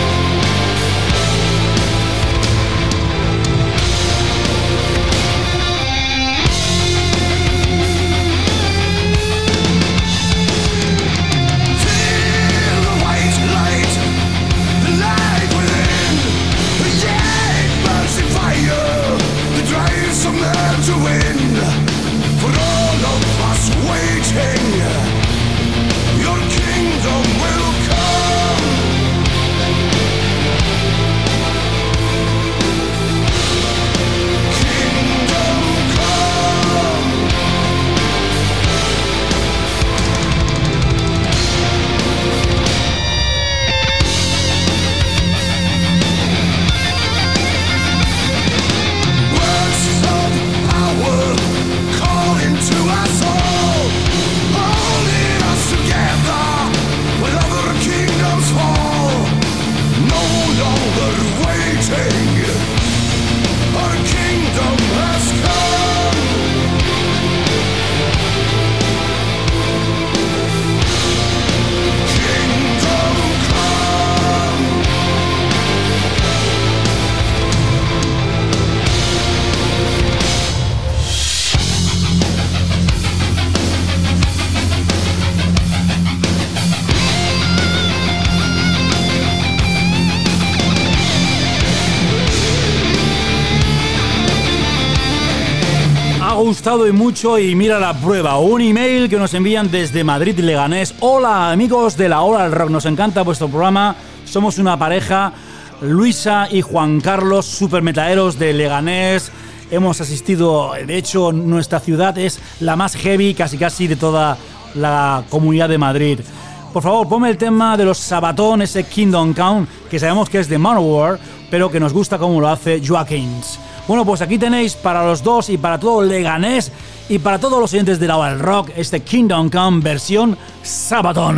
Feel the white light, the light within. Yeah, it burns in fire, it drives from there to win. For all of us waiting, your kingdom will come. Kingdom come. Words of power calling to us all, holding us together when other kingdoms fall. No longer waiting, our kingdom has come. Kingdom come. Ha gustado y mucho, y mira la prueba. Un email que nos envían desde Madrid, Leganés. Hola amigos de la Hora del Rock, nos encanta vuestro programa. Somos una pareja, Luisa y Juan Carlos, supermetaeros de Leganés. Hemos asistido, de hecho nuestra ciudad es la más heavy casi de toda la Comunidad de Madrid. Por favor, ponme el tema de los Sabaton, ese Kingdom Come, que sabemos que es de Manowar, pero que nos gusta como lo hace Joaquins. Bueno, pues aquí tenéis para los dos y para todo Leganés y para todos los oyentes de la Hora del Rock, este Kingdom Come versión Sabaton.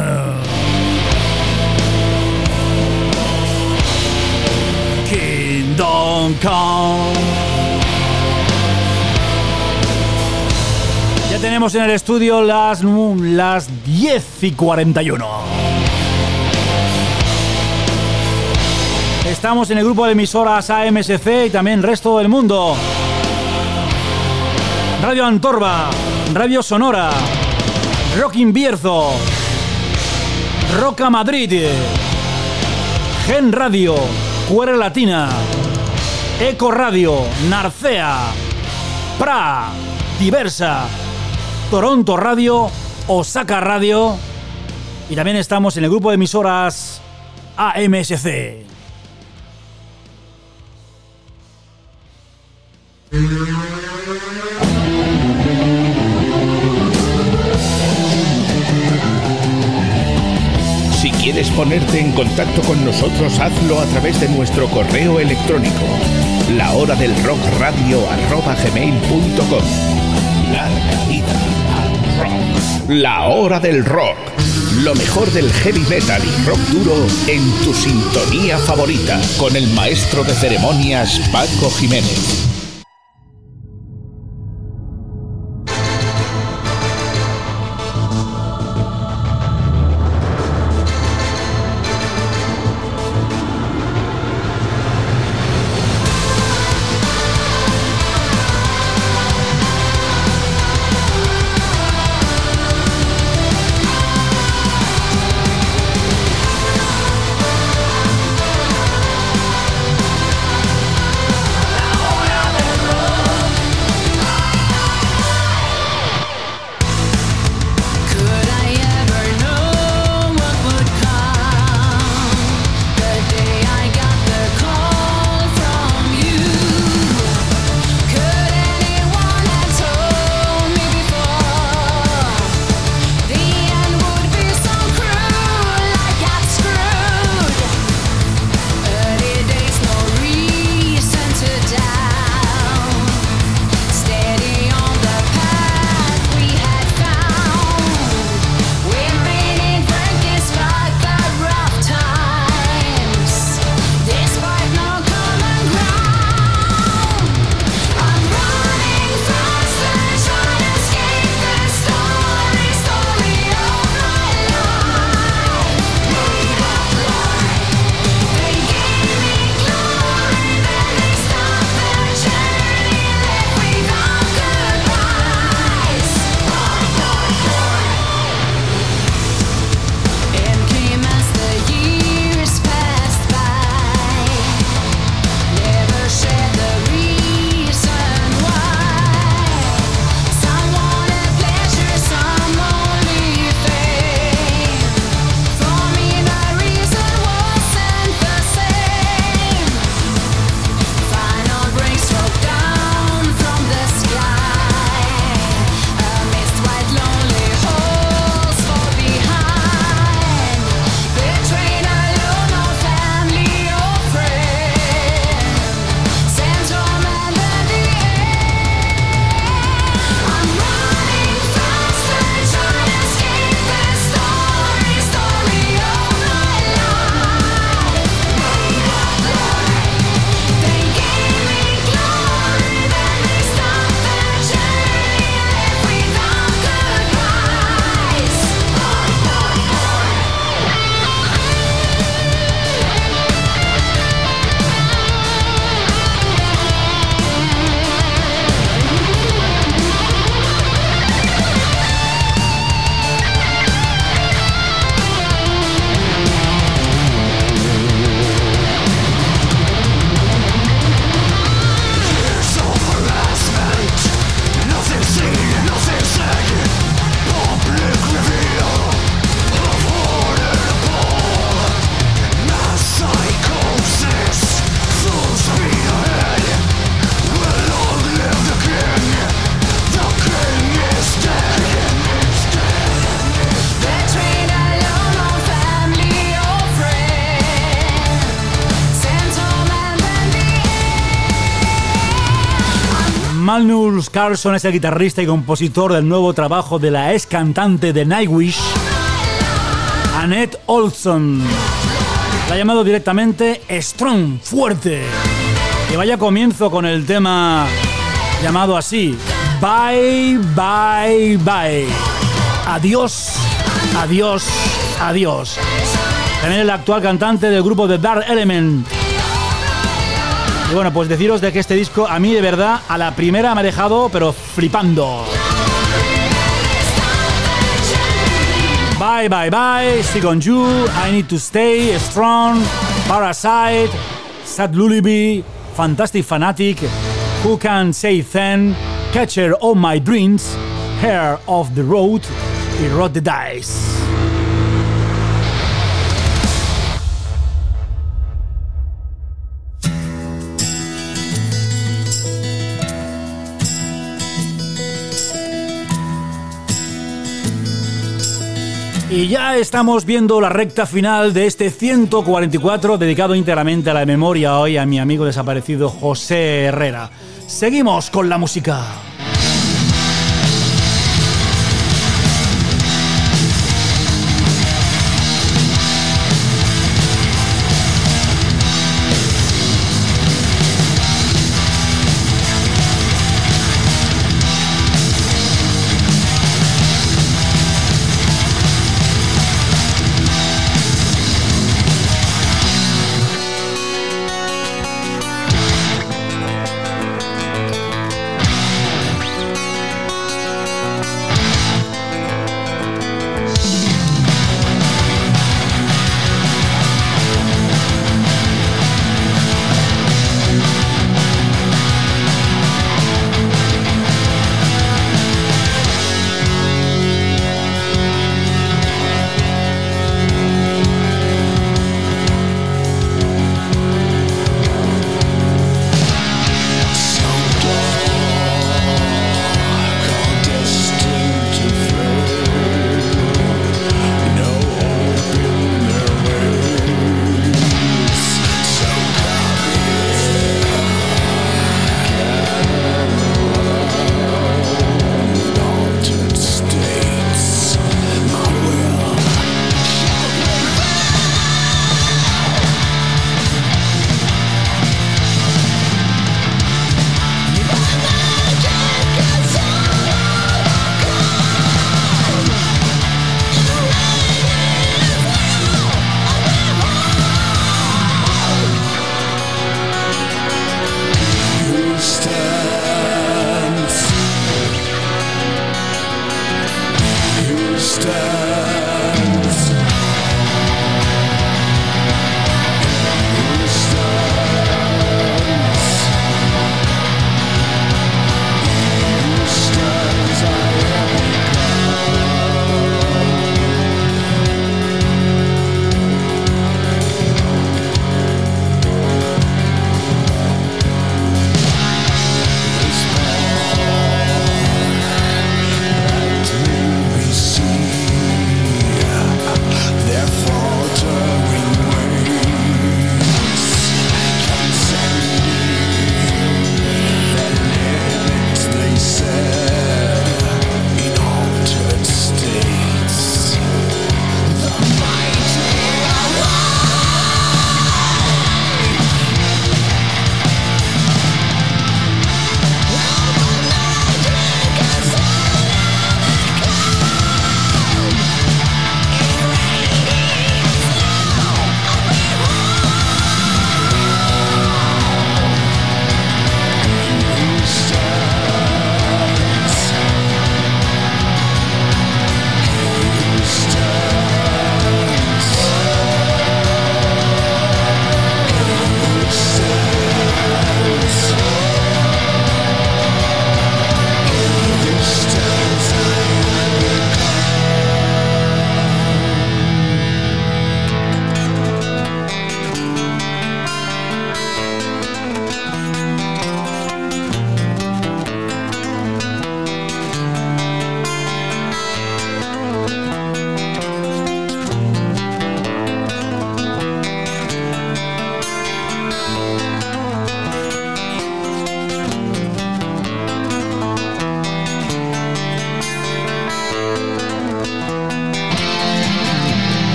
Kingdom Come. Ya tenemos en el estudio las 10:41. Estamos en el grupo de emisoras AMSC y también el resto del mundo. Radio Antorba, Radio Sonora, Rock Invierzo, Roca Madrid, Gen Radio, QR Latina, Eco Radio, Narcea, Pra, Diversa, Toronto Radio, Osaka Radio, y también estamos en el grupo de emisoras AMSC. Si quieres ponerte en contacto con nosotros, hazlo a través de nuestro correo electrónico, lahoradelrockradio@gmail.com. Larga vida al rock. La Hora del Rock. Lo mejor del heavy metal y rock duro en tu sintonía favorita, con el maestro de ceremonias Paco Jiménez. La hora Magnus Carlson es el guitarrista y compositor del nuevo trabajo de la ex cantante de Nightwish, Annette Olson. La ha llamado directamente Strong, fuerte. Que vaya comienzo con el tema llamado así, Bye, Bye, Bye. Adiós, adiós, adiós. También el actual cantante del grupo The Dark Element. Y bueno, pues deciros de que este disco a mí de verdad a la primera me ha dejado pero flipando. Bye, bye, bye, Stick on You, I Need to Stay, Strong, Parasite, Sad Lullaby, Fantastic Fanatic, Who Can Say Then, Catcher of My Dreams, Hair of the Road y Roll the Dice. Y ya estamos viendo la recta final de este 144 dedicado íntegramente a la memoria hoy a mi amigo desaparecido José Herrera. Seguimos con la música.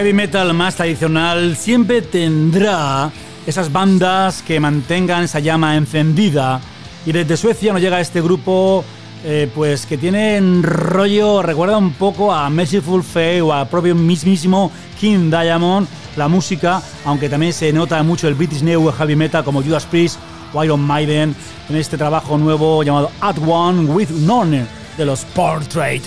heavy metal más tradicional siempre tendrá esas bandas que mantengan esa llama encendida. Y desde Suecia nos llega este grupo pues que tiene un rollo, recuerda un poco a Merciful Fate o a propio mismísimo King Diamond, la música, aunque también se nota mucho el British New Heavy Metal como Judas Priest o Iron Maiden en este trabajo nuevo llamado At One with None de los Portrait.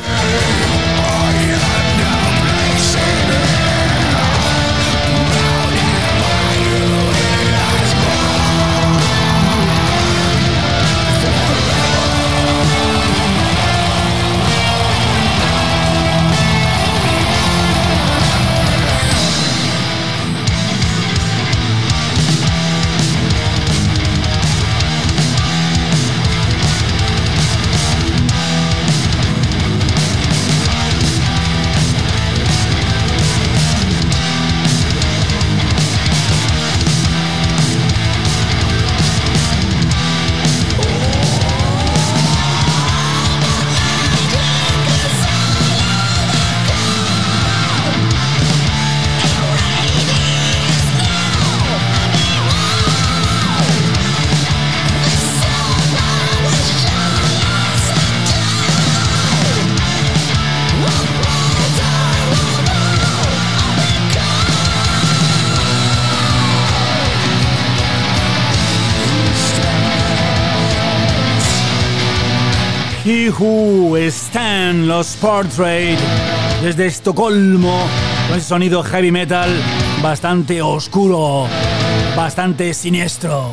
He Who Stand, los Portrait, desde Estocolmo, con ese sonido heavy metal bastante oscuro, bastante siniestro.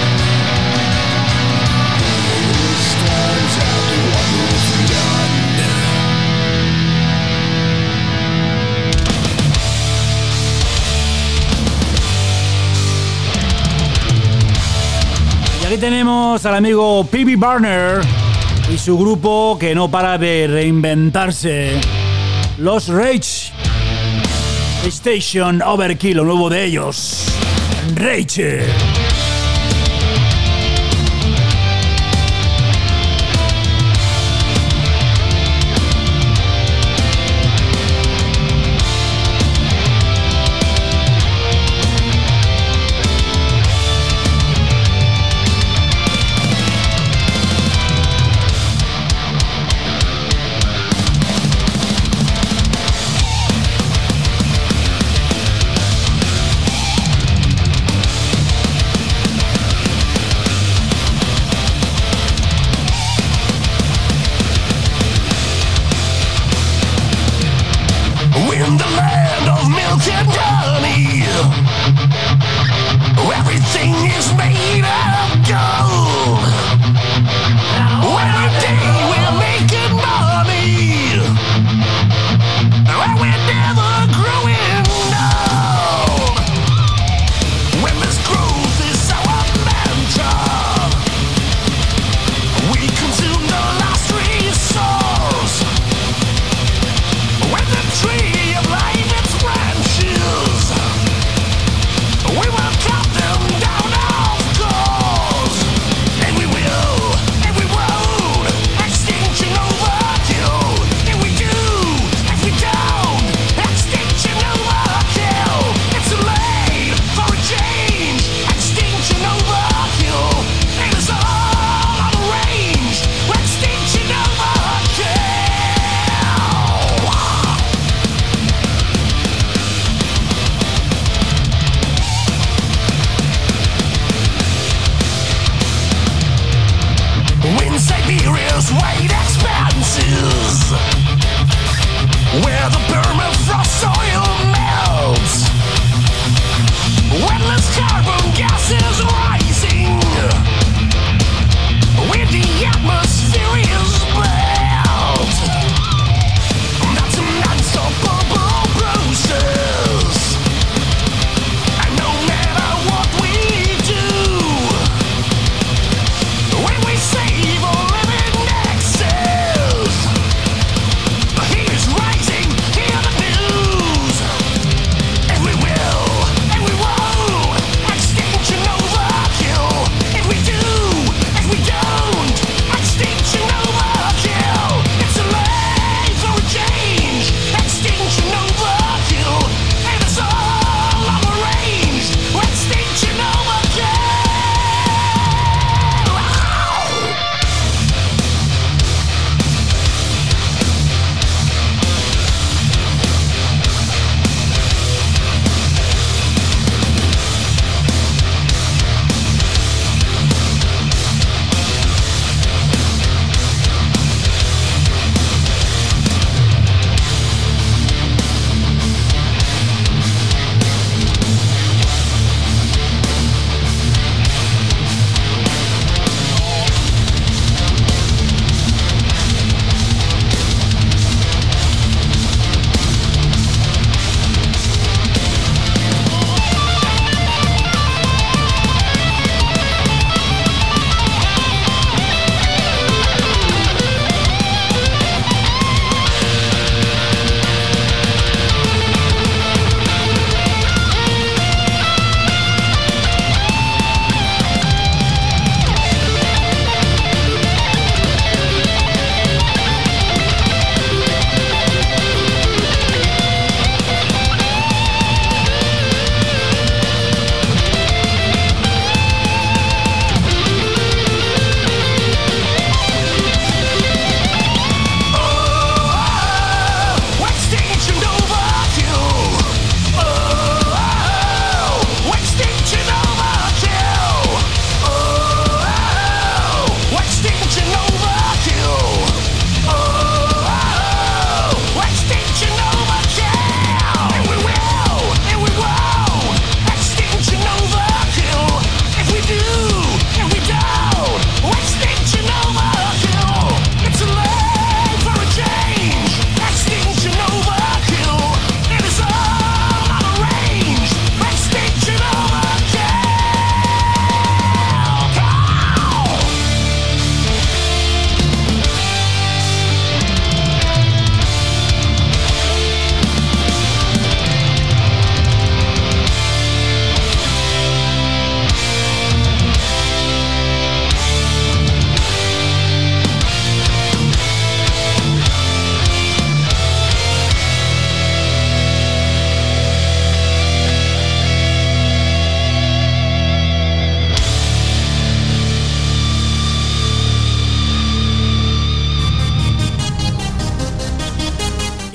Y aquí tenemos al amigo P.B. Barner y su grupo que no para de reinventarse, los Rage Station Overkill, lo nuevo de ellos, Rage.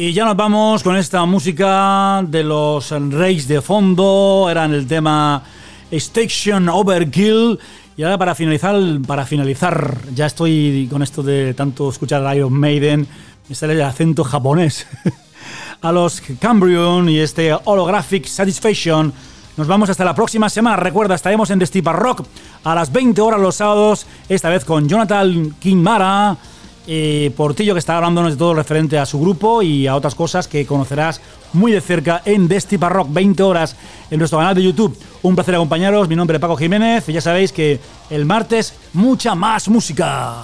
Y ya nos vamos con esta música de los Reyes de fondo. Eran el tema Station Overkill. Y ahora para finalizar, ya estoy con esto de tanto escuchar a Iron Maiden, me sale el acento japonés. A los Cambrian y este Holographic Satisfaction. Nos vamos hasta la próxima semana. Recuerda, estaremos en Destipa Rock a las 20 horas los sábados, esta vez con Jonathan Kinmara, Portillo, que estará hablándonos de todo referente a su grupo y a otras cosas que conocerás muy de cerca en Destipa Rock, 20 horas en nuestro canal de YouTube. Un placer acompañaros, mi nombre es Paco Jiménez y ya sabéis que el martes mucha más música.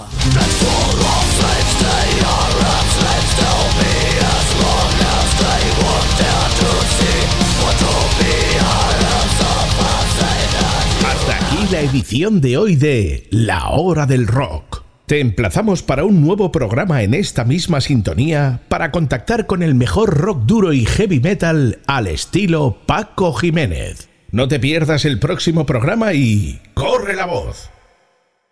Hasta aquí la edición de hoy de La Hora del Rock. Te emplazamos para un nuevo programa en esta misma sintonía para contactar con el mejor rock duro y heavy metal al estilo Paco Jiménez. No te pierdas el próximo programa y ¡corre la voz!